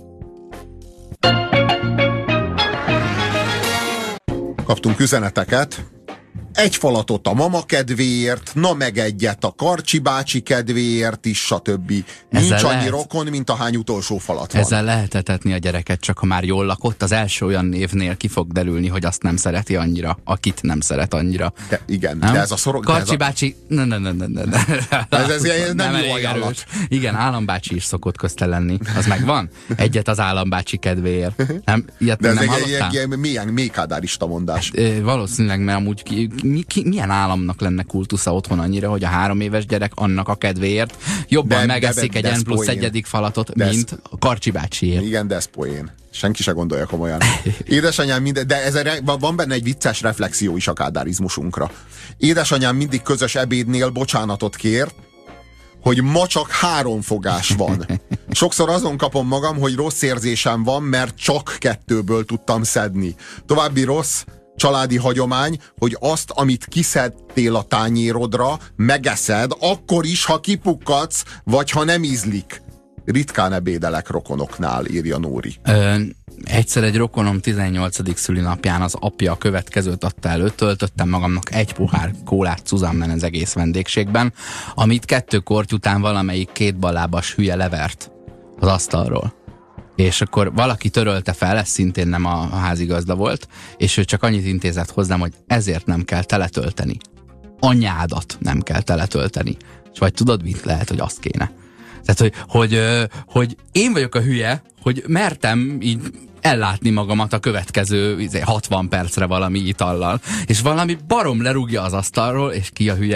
Kaptunk üzeneteket. Egy falatot a mama kedvéért, na meg egyet a Karcsi bácsi kedvéért is, stb. Nincs annyi rokon, mint ahány utolsó falat van. Ezzel lehet etetni a gyereket, csak ha már jól lakott, az első olyan névnél ki fog derülni, hogy azt nem szereti annyira, akit nem szeret annyira. De igen, nem? De ez a Karcsi bácsi... Ez nem jó ajánlat. Igen, állambácsi is szokott közte lenni. Az megvan? Egyet az állambácsi kedvéért. Nem? Ilyet de ez nem egy mély kádárista mondás. Valószínűleg, mert amúgy milyen államnak lenne kultusza otthon annyira, hogy a 3 éves gyerek annak a kedvéért jobban megeszik egy N+1 falatot, mint a Karcsi bácsiért. Igen, de ez poén. Senki se gondolja komolyan. Édesanyám de van benne egy vicces reflexió is a kádárizmusunkra. Édesanyám mindig közös ebédnél bocsánatot kér, hogy ma csak 3 fogás van. Sokszor azon kapom magam, hogy rossz érzésem van, mert csak 2-ből tudtam szedni. További rossz családi hagyomány, hogy azt, amit kiszedtél a tányérodra, megeszed, akkor is, ha kipukkadsz, vagy ha nem ízlik. Ritkán ebédelek rokonoknál, írja Nóri. Egyszer egy rokonom 18. szülinapján az apja a következőt adta elő, töltöttem magamnak 1 pohár kólát Suzanne az egész vendégségben, amit 2 korty után valamelyik 2 ballábas hülye levert az asztalról. És akkor valaki törölte fel, ez szintén nem a házigazda volt, és ő csak annyit intézett hozzám, hogy ezért nem kell teletölteni. Anyádat nem kell teletölteni. És vagy tudod, mit lehet, hogy azt kéne. Tehát, hogy én vagyok a hülye, hogy mertem így ellátni magamat a következő 60 percre valami itallal. És valami barom lerúgja az asztalról, és ki a hülye?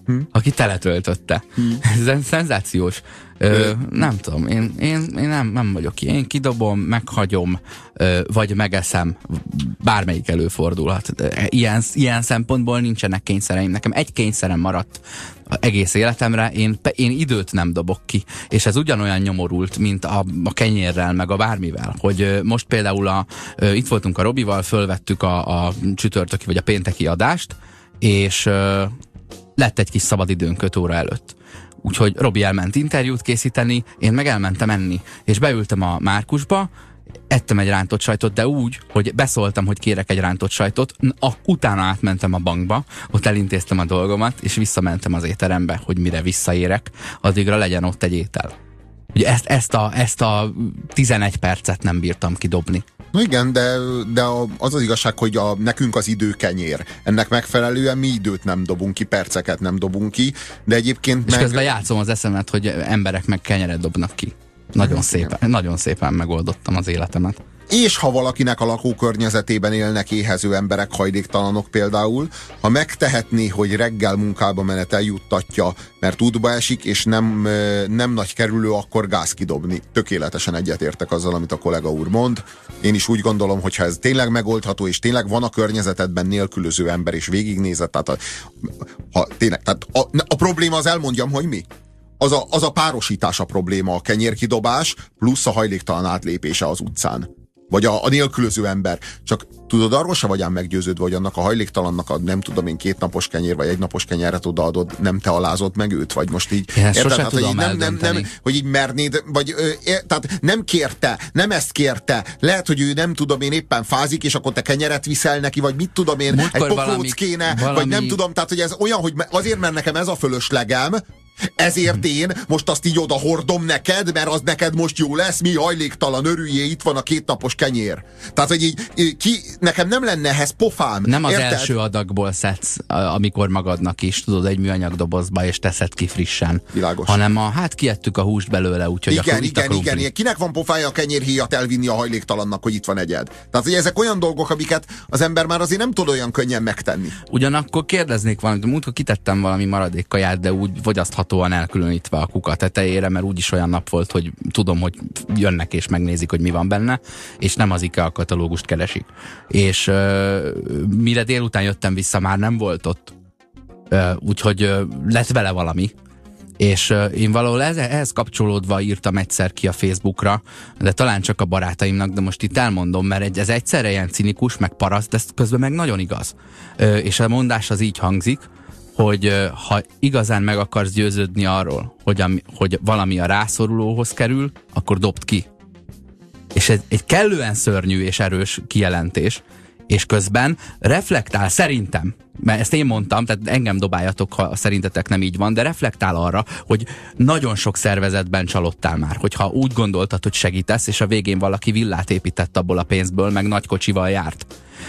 aki teletöltötte. Ez szenzációs. Nem tudom, én nem vagyok ilyen. Én kidobom, meghagyom, vagy megeszem. Bármelyik előfordulhat. Ilyen szempontból nincsenek kényszereim. Nekem egy kényszerem maradt egész életemre, én időt nem dobok ki. És ez ugyanolyan nyomorult, mint a kenyérrel, meg a bármivel. Hogy most például itt voltunk a Robival, fölvettük a csütörtöki vagy a pénteki adást, és lett egy kis szabadidőnk 5 óra előtt. Úgyhogy Robi elment interjút készíteni, én meg elmentem enni. És beültem a Márkusba, ettem egy rántott sajtot, de úgy, hogy beszóltam, hogy kérek egy rántott sajtot, utána átmentem a bankba, ott elintéztem a dolgomat, és visszamentem az étterembe, hogy mire visszaérek, addigra legyen ott egy étel. Ugye ezt a 11 percet nem bírtam kidobni. No igen, de az az igazság, hogy nekünk az idő kenyér. Ennek megfelelően mi időt nem dobunk ki, perceket nem dobunk ki, de egyébként és közben játszom az eszemet, hogy emberek meg kenyeret dobnak ki. Nagyon szépen megoldottam az életemet. És ha valakinek a lakókörnyezetében élnek éhező emberek, hajléktalanok például, ha megtehetné, hogy reggel munkába menet eljuttatja, mert útba esik, és nem nagy kerülő, akkor gáz kidobni. Tökéletesen egyetértek azzal, amit a kollega úr mond. Én is úgy gondolom, hogy ha ez tényleg megoldható, és tényleg van a környezetedben nélkülöző ember, és végignézett, tehát a probléma az, elmondjam, hogy mi? Az a párosítás a probléma, a kenyérkidobás plusz a hajléktalan átlépése az utcán. Vagy a nélkülöző ember. Csak tudod, arról se vagy ám meggyőződve, hogy annak a hajléktalannak a nem tudom én 2 napos kenyér, vagy 1 napos kenyeret odaadod, nem te alázod meg őt, vagy most így. Érted, hogy hogy így mernéd, vagy tehát nem kérte, nem ezt kérte. Lehet, hogy ő nem tudom én éppen fázik, és akkor te kenyeret viszel neki, vagy mit tudom én, egy pokóc kéne, vagy nem tudom, tehát hogy ez olyan, hogy azért, mert nekem ez a fölöslegem, ezért én most azt így oda hordom neked, mert az neked most jó lesz, mi hajléktalan, örüljé, itt van a 2 napos kenyér. Tehát, hogy így nekem nem lenne ehhez pofám. Nem az első adagból szedsz, amikor magadnak is, tudod, egy műanyag dobozba, és teszed ki frissen. Világos. Hanem kiettük a húst belőle, úgyhogy igen. Kinek van pofája a kenyérhíjat elvinni a hajléktalannak, hogy itt van egyed? Tehát, hogy ezek olyan dolgok, amiket az ember már azért nem tud olyan könnyen megtenni. Ugyanakkor kérdeznék valamit, múltkor kitettem valami maradék kaját, de úgy fogyaszthatóan elkülönítve a kuka tetejére, mert úgyis olyan nap volt, hogy tudom, hogy jönnek és megnézik, hogy mi van benne, és nem az IKEA katalógust keresik. És mire délután jöttem vissza, már nem volt ott. Úgyhogy lett vele valami. És én valahol ehhez kapcsolódva írtam egyszer ki a Facebookra, de talán csak a barátaimnak, de most itt elmondom, mert ez egyszerre ilyen cinikus, meg paraszt, de közben meg nagyon igaz. És a mondás az így hangzik, hogy ha igazán meg akarsz győződni arról, hogy valami a rászorulóhoz kerül, akkor dobd ki. És ez egy kellően szörnyű és erős kijelentés, és közben reflektál szerintem, mert ezt én mondtam, tehát engem dobáljatok, ha szerintetek nem így van, de reflektál arra, hogy nagyon sok szervezetben csalódtál már, hogyha úgy gondoltad, hogy segítesz, és a végén valaki villát épített abból a pénzből, meg nagy kocsival járt.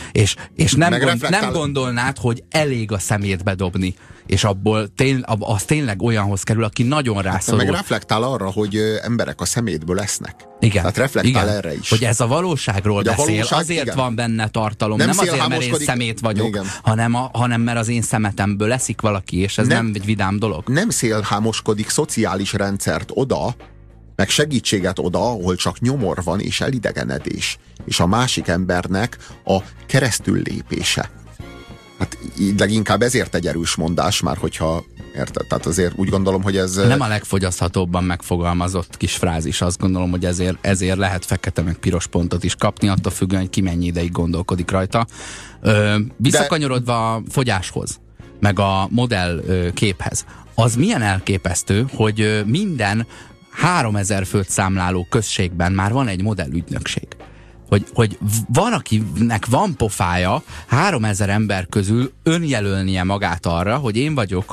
És nem gondolnád, hogy elég a szemétbe dobni, és abból az tényleg olyanhoz kerül, aki nagyon rászorul. Meg reflektál arra, hogy emberek a szemétből esznek. Igen. Tehát reflektál erre is. Hogy ez a valóságról beszél, azért igen. Van benne tartalom, nem azért, mert én szemét vagyok, hanem mert az én szemetemből eszik valaki, és ez nem egy vidám dolog. Nem szélhámoskodik szociális rendszert oda, meg segítséget oda, ahol csak nyomor van és elidegenedés. És a másik embernek a keresztül lépése. Hát leginkább ezért egy erős mondás már, hogyha érted? Tehát azért úgy gondolom, hogy ez... Nem a legfogyaszthatóbban megfogalmazott kis frázis. Azt gondolom, hogy ezért lehet fekete meg piros pontot is kapni, attól függően, hogy ki mennyi ideig gondolkodik rajta. Visszakanyarodva a fogyáshoz, meg a modell képhez. Az milyen elképesztő, hogy minden 3000 főt számláló községben már van egy modellügynökség. Hogy van, akinek van pofája 3000 ember közül önjelölnie magát arra, hogy én vagyok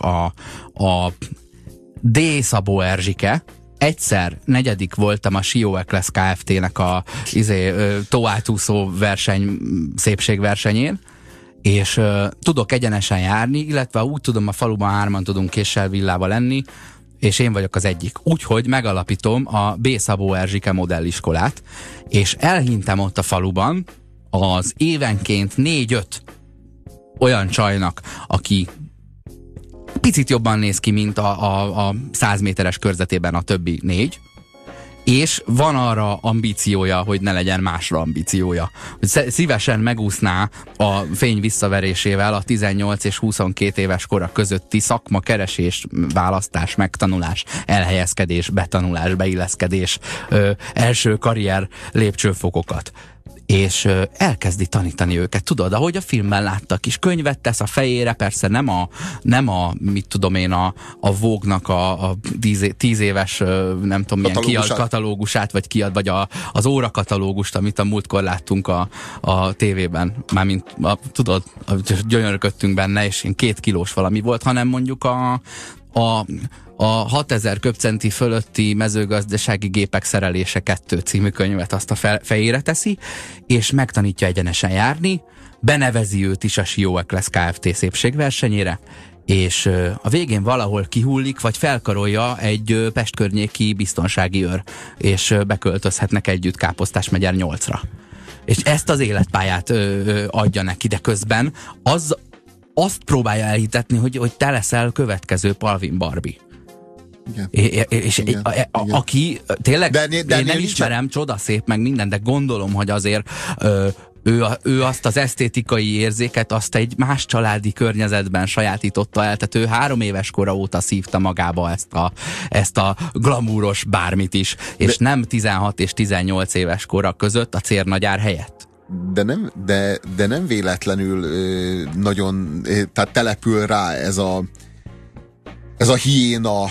a D. Szabó Erzsike, egyszer 4. voltam a Sió Eklesz Kft-nek a tóátúszó szépségversenyén, és tudok egyenesen járni, illetve úgy tudom, a faluban 3-an tudunk késsel villával lenni, és én vagyok az egyik. Úgyhogy megalapítom a B. Szabó Erzsike modelliskolát, és elhintem ott a faluban az évenként 4-5 olyan csajnak, aki picit jobban néz ki, mint a 100 méteres körzetében a többi 4, és van arra ambíciója, hogy ne legyen másra ambíciója. Szívesen megúszná a fény visszaverésével a 18 és 22 éves kora közötti szakmakeresés, választás, megtanulás, elhelyezkedés, betanulás, beilleszkedés, első karrier lépcsőfokokat. És elkezdi tanítani őket, tudod, ahogy a filmben láttak is, könyvet tesz a fejére, persze nem a mit tudom én, a Vogue-nak a 10 éves, nem tudom milyen katalógusát, vagy az órakatalógust, amit a múltkor láttunk a tévében, mármint tudod, gyönyörködtünk benne, és én 2 kilós valami volt, hanem mondjuk a 6000 köbcenti fölötti mezőgazdasági gépek szerelése 2 című könyvet azt a fejére teszi, és megtanítja egyenesen járni, benevezi őt is a Sió Eklesz Kft. Szépségversenyére, és a végén valahol kihullik, vagy felkarolja egy Pest környéki biztonsági őr, és beköltözhetnek együtt Káposztás megyer 8-ra. És ezt az életpályát adja neki, de közben azt próbálja elhitetni, hogy te leszel következő Palvin Barbie. Igen. Aki tényleg, én nem ismerem, csodaszép meg minden, de gondolom, hogy azért ő azt az esztétikai érzéket, azt egy más családi környezetben sajátította el, tehát ő 3 éves kora óta szívta magába ezt a glamúros bármit is, és nem 16 és 18 éves kora között a cérnagyár helyett. De nem véletlenül nagyon, tehát települ rá ez a hiéna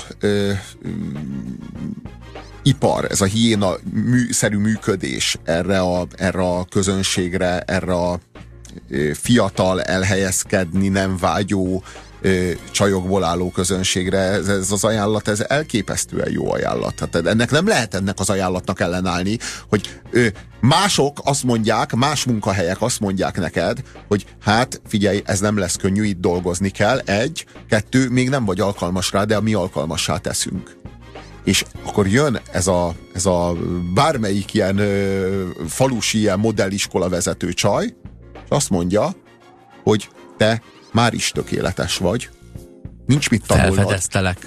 ipar, ez a hiéna szerű működés erre a közönségre, erre a fiatal, elhelyezkedni nem vágyó csajokból álló közönségre. Ez az ajánlat, ez elképesztően jó ajánlat. Hát ennek nem lehet ennek az ajánlatnak ellenállni, hogy mások azt mondják, más munkahelyek azt mondják neked, hogy hát figyelj, ez nem lesz könnyű, itt dolgozni kell, 1, 2, még nem vagy alkalmas rá, de mi alkalmassá teszünk. És akkor jön ez a bármelyik ilyen falusi, ilyen modelliskola vezető csaj, és azt mondja, hogy te már is tökéletes vagy. Nincs mit tanulnod. Felfedeztelek.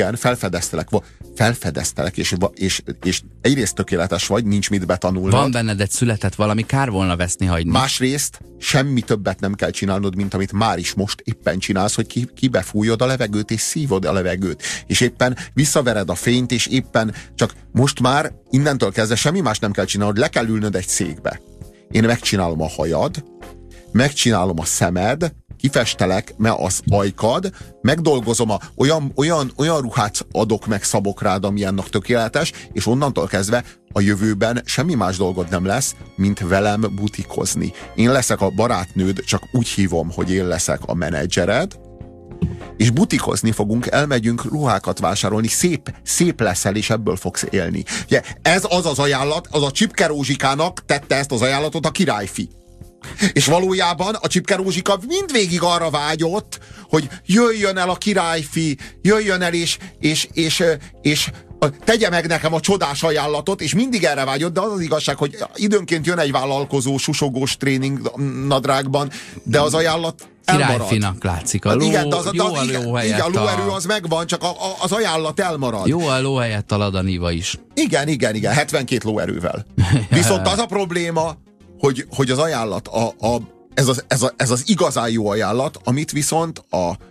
Felfedeztelek, és egyrészt tökéletes vagy, nincs mit betanulnod. Van benned egy született valami, kár volna veszni hagyni. Másrészt semmi többet nem kell csinálnod, mint amit már is most éppen csinálsz, hogy kibefújod a levegőt, és szívod a levegőt. És éppen visszavered a fényt, és éppen csak most már innentől kezdve semmi más nem kell csinálnod, le kell ülnöd egy székbe. Én megcsinálom a hajad, megcsinálom a szemed, kifestelek az ajkad, megdolgozom olyan ruhát adok meg, szabok rád, ami annak tökéletes, és onnantól kezdve a jövőben semmi más dolgod nem lesz, mint velem butikozni. Én leszek a barátnőd, csak úgy hívom, hogy én leszek a menedzsered, és butikozni fogunk, elmegyünk ruhákat vásárolni, szép leszel, és ebből fogsz élni. Ugye, ez az ajánlat, az a Csipke Rózsikának tette ezt az ajánlatot a királyfi. És valójában a Csipke Rózsika mindvégig arra vágyott, hogy jöjjön el a királyfi, jöjjön el és tegye meg nekem a csodás ajánlatot, és mindig erre vágyott, de az az igazság, hogy időnként jön egy vállalkozó, susogós tréning nadrágban, de az ajánlat elmarad. Királyfinak látszik. A lóerő az megvan, csak az ajánlat elmarad. Jó a ló helyett a Ladaníva is. Igen, 72 lóerővel. Viszont az a probléma, hogy az ajánlat, ez az igazán jó ajánlat, amit viszont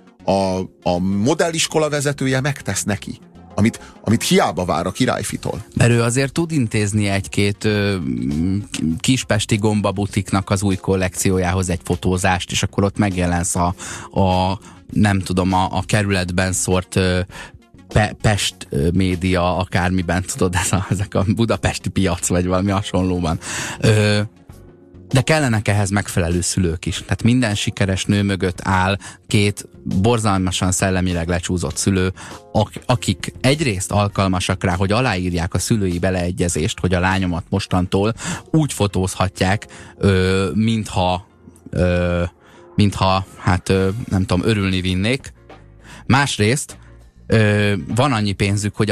a modelliskola vezetője megtesz neki. Amit hiába vár a királyfitól. Mert ő azért tud intézni egy-két kispesti gombabutiknak az új kollekciójához egy fotózást, és akkor ott megjelensz nem tudom, a kerületben szórt Pest média, akármiben, tudod, ezek a budapesti piac, vagy valami hasonlóban. De kellenek ehhez megfelelő szülők is. Tehát minden sikeres nő mögött áll 2 borzalmasan szellemileg lecsúszott szülő, akik egyrészt alkalmasak rá, hogy aláírják a szülői beleegyezést, hogy a lányomat mostantól úgy fotózhatják, mintha hát nem tudom, örülni vinnék. Másrészt van annyi pénzük, hogy a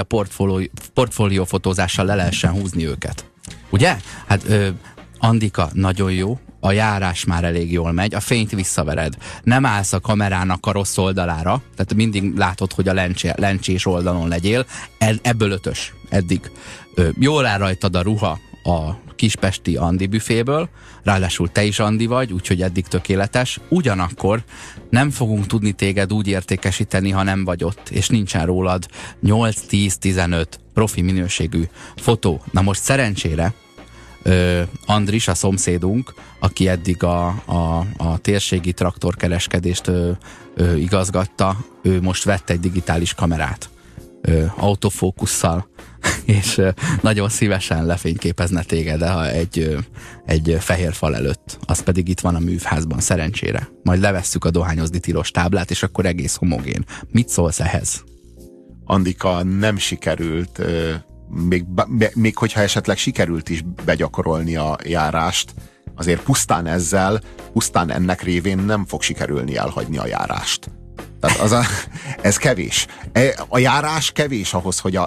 portfóliófotózással le lehessen húzni őket. Ugye? Hát Andika nagyon jó, a járás már elég jól megy, a fényt visszavered. Nem állsz a kamerának a rossz oldalára, tehát mindig látod, hogy a lencsés oldalon legyél. Ebből 5-ös eddig. Jól áll rajtad a ruha a kispesti Andi büféből, ráadásul te is Andi vagy, úgyhogy eddig tökéletes. Ugyanakkor nem fogunk tudni téged úgy értékesíteni, ha nem vagy ott, és nincsen rólad 8-10-15 profi minőségű fotó. Na most szerencsére Andris, a szomszédunk, aki eddig a térségi traktorkereskedést igazgatta, ő most vett egy digitális kamerát autofókusszal, és nagyon szívesen lefényképezne téged egy fehér fal előtt. Az pedig itt van a művházban, szerencsére. Majd levesszük a dohányozni tilos táblát, és akkor egész homogén. Mit szólsz ehhez? Andika, nem sikerült, még hogyha esetleg sikerült is begyakorolni a járást, azért pusztán ennek révén nem fog sikerülni elhagyni a járást. Tehát ez kevés. A járás kevés ahhoz, hogy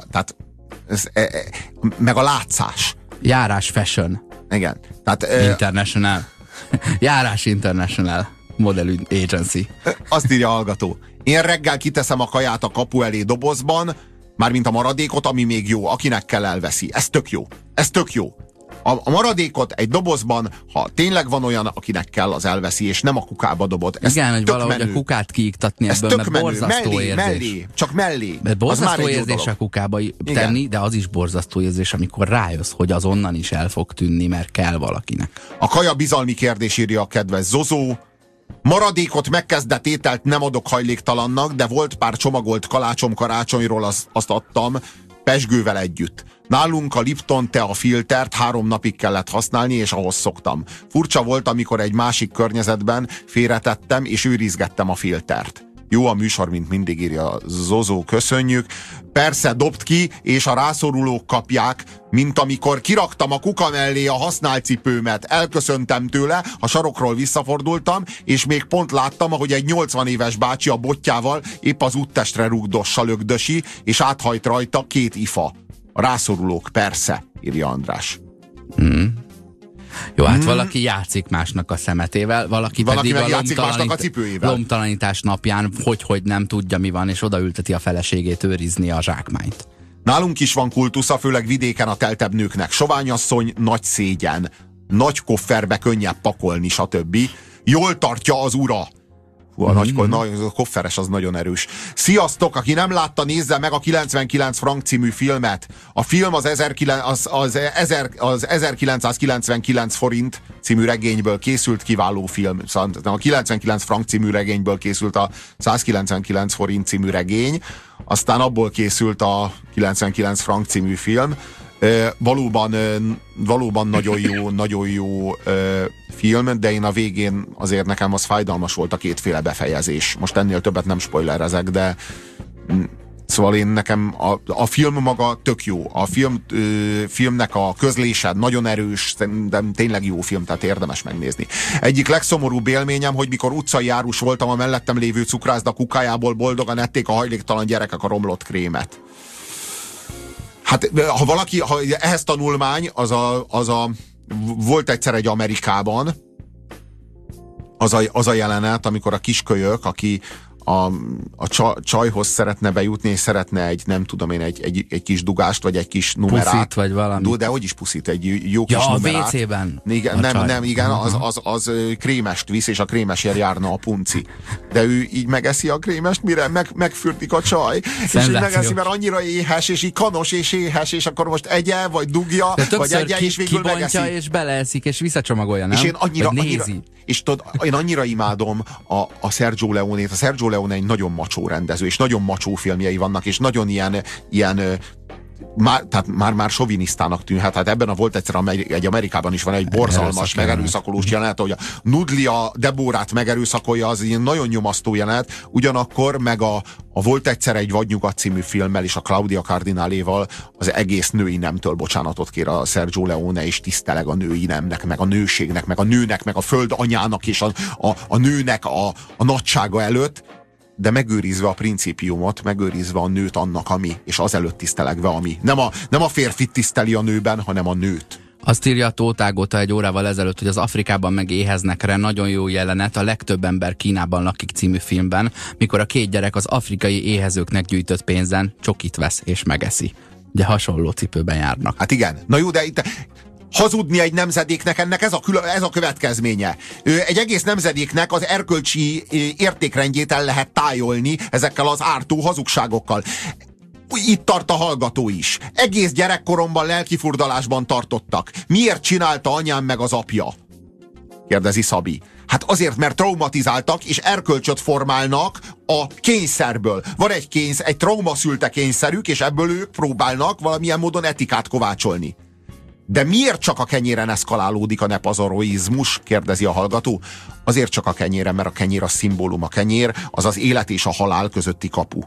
meg a látszás. Járás fashion. Igen. Tehát, International. Járás International Model Agency. Azt írja a hallgató. Én reggel kiteszem a kaját a kapu elé dobozban, mármint a maradékot, ami még jó, akinek kell elveszi. Ez tök jó. Ez tök jó. A maradékot egy dobozban, ha tényleg van olyan, akinek kell, az elveszi, és nem a kukába dobod. Ez igen, hogy valahogy menő. A kukát kiiktatni ebből, mert borzasztó érzés. Mellé, csak mellé. Mert borzasztó érzés a kukába tenni, igen. De az is borzasztó érzés, amikor rájössz, hogy az onnan is el fog tűnni, mert kell valakinek. A kaja bizalmi kérdés, írja a kedves Zozó. Maradékot, megkezdett ételt nem adok hajléktalannak, de volt pár csomagolt kalácsom karácsonyról, azt adtam pezsgővel együtt. Nálunk a Lipton tea filtert 3 napig kellett használni, és ahhoz szoktam. Furcsa volt, amikor egy másik környezetben félretettem, és őrizgettem a filtert. Jó a műsor, mint mindig, írja Zozó, köszönjük. Persze, dobd ki, és a rászorulók kapják, mint amikor kiraktam a kuka mellé a használt cipőmet. Elköszöntem tőle, a sarokról visszafordultam, és még pont láttam, ahogy egy 80 éves bácsi a botjával épp az úttestre rugdossa lögdösi, és áthajt rajta 2 ifa. A rászorulók, persze, írja András. Jó, hát valaki játszik másnak a szemetével, valaki pedig a lomtalanítás napján hogy nem tudja, mi van, és odaülteti a feleségét őrizni a zsákmányt. Nálunk is van kultusza, főleg vidéken a teltebb nőknek. Soványasszony, nagy szégyen, nagy kofferbe könnyebb pakolni, stb. Jól tartja az ura. A kofferes az nagyon erős. Sziasztok, aki nem látta, nézze meg a 99 frank című filmet. A film az 1999 forint című regényből készült, kiváló film. A 99 frank című regényből készült a 199 forint című regény, aztán abból készült a 99 frank című film. Valóban nagyon jó film, de én a végén azért nekem az fájdalmas volt a kétféle befejezés. Most ennél többet nem spoilerezek, de szóval nekem a film maga tök jó. A filmnek a közlése nagyon erős, de tényleg jó film, tehát érdemes megnézni. Egyik legszomorúbb élményem, hogy mikor utcai járus voltam, a mellettem lévő cukrászda kukájából boldogan ették a hajléktalan gyerekek a romlott krémet. Hát, ha ehhez tanulmány, volt egyszer egy Amerikában az a jelenet, amikor a kiskölyök, aki a csajhoz szeretne bejutni, és szeretne egy kis dugást, vagy egy kis numerát. Puszit, vagy valami. De hogy is puszit, egy jó kis numerát. A WC-ben. Igen, az krémest visz, és a krémesért járna a punci. De ő így megeszi a krémest, mire megfürdik a csaj. És így megeszi, mert annyira éhes, és így kanos és éhes, és akkor most egye, vagy dugja, vagy egye, és végül megeszi. És beleeszik, és visszacsomagolja, nem? És én annyira imádom a Sergio Leone-t. A Sergio Leone egy nagyon macsó rendező, és nagyon macsó filmjei vannak, és nagyon ilyen már sovinisztának tűnhet. Hát ebben volt egyszer egy Amerikában is van egy borzalmas, megerőszakolós jelenet, hogy a Nudlia Deborát megerőszakolja, az ilyen nagyon nyomasztó jelenet, ugyanakkor meg a Volt egyszer egy Vadnyugat című filmmel és a Claudia Cardináléval az egész női nemtől bocsánatot kér a Sergio Leone, és tiszteleg a női nemnek, meg a nőségnek, meg a nőnek, meg a föld anyának és a nőnek a nagysága előtt, de megőrizve a principiumot, megőrizve a nőt annak, ami, és azelőtt tisztelegve, ami. Nem a férfit tiszteli a nőben, hanem a nőt. Azt írja a Tóth Ágota egy órával ezelőtt, hogy az Afrikában meg éheznekre nagyon jó jelenet a Legtöbb ember Kínában lakik című filmben, mikor a két gyerek az afrikai éhezőknek gyűjtött pénzen csokit vesz és megeszi. Ugye hasonló cipőben járnak. Hát igen. Na jó, de itt hazudni egy nemzedéknek, ennek ez a következménye. Egy egész nemzedéknek az erkölcsi értékrendjét el lehet tájolni ezekkel az ártó hazugságokkal. Itt tart a hallgató is. Egész gyerekkoromban lelkifurdalásban tartottak. Miért csinálta anyám meg az apja? Kérdezi Szabi. Hát azért, mert traumatizáltak és erkölcsöt formálnak a kényszerből. Van egy traumaszülte kényszerük, és ebből ők próbálnak valamilyen módon etikát kovácsolni. De miért csak a kenyéren eszkalálódik a nepazoroizmus? Kérdezi a hallgató. Azért csak a kenyéren, mert a kenyér a szimbólum. A kenyér az az élet és a halál közötti kapu.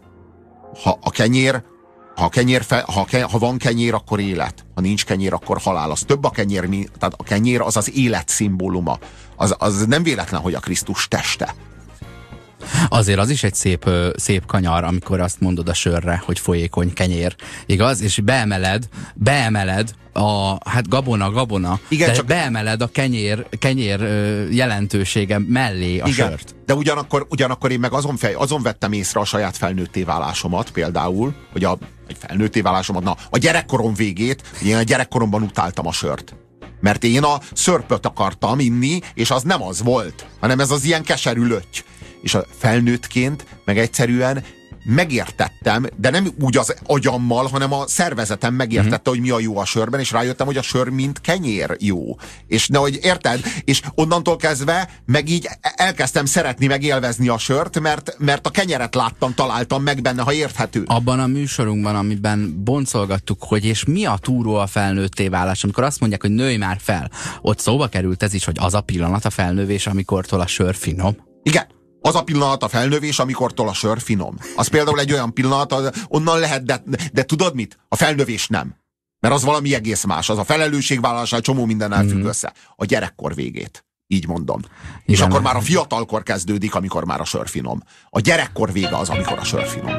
Ha van kenyér, akkor élet. Ha nincs kenyér, akkor halál. Az több a kenyér, tehát a kenyér az az élet szimbóluma. Az nem véletlen, hogy a Krisztus teste. Azért az is egy szép kanyar, amikor azt mondod a sörre, hogy folyékony kenyér. Igaz? És beemeled hát gabona, igen, de csak beemeled a kenyér jelentősége mellé a igen, sört. De ugyanakkor én meg azon vettem észre a saját felnőtté válásomat például, hogy egy felnőtté válásomat, a gyerekkorom végét, én a gyerekkoromban utáltam a sört. Mert én a szörpöt akartam inni, és az nem az volt, hanem ez az ilyen keserű lötty. És a felnőttként meg egyszerűen megértettem, de nem úgy az agyammal, hanem a szervezetem megértette, hogy mi a jó a sörben, és rájöttem, hogy a sör mint kenyér jó. És nehogy érted? És onnantól kezdve meg így elkezdtem szeretni, meg élvezni a sört, mert a kenyeret találtam meg benne, ha érthető. Abban a műsorunkban, amiben boncolgattuk, hogy és mi a túró a felnőtté válás, amikor azt mondják, hogy nőj már fel, ott szóba került ez is, hogy az a pillanat a felnövés, amikortól a sör finom. Igen. Az a pillanat a felnövés, amikortól a sör finom. Az például egy olyan pillanat, onnan lehet, de tudod mit? A felnövés nem. Mert az valami egész más. Az a felelősségvállalásnál csomó minden elfügg össze. A gyerekkor végét. Így mondom. Igen, és akkor már a fiatalkor kezdődik, amikor már a sör finom. A gyerekkor vége az, amikor a sör finom.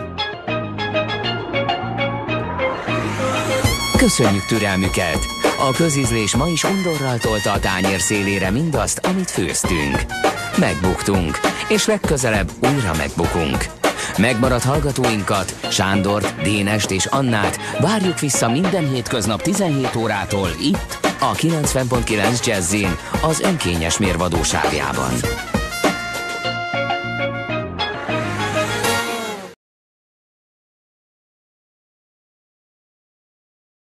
Köszönjük türelmüket! A közízlés ma is undorral tolta a tányér szélére mindazt, amit főztünk. Megbuktunk, és legközelebb újra megbukunk. Megmaradt hallgatóinkat, Sándort, Dénest és Annát várjuk vissza minden hétköznap 17 órától itt, a 90.9 Jazzin, az önkényes mérvadóságjában.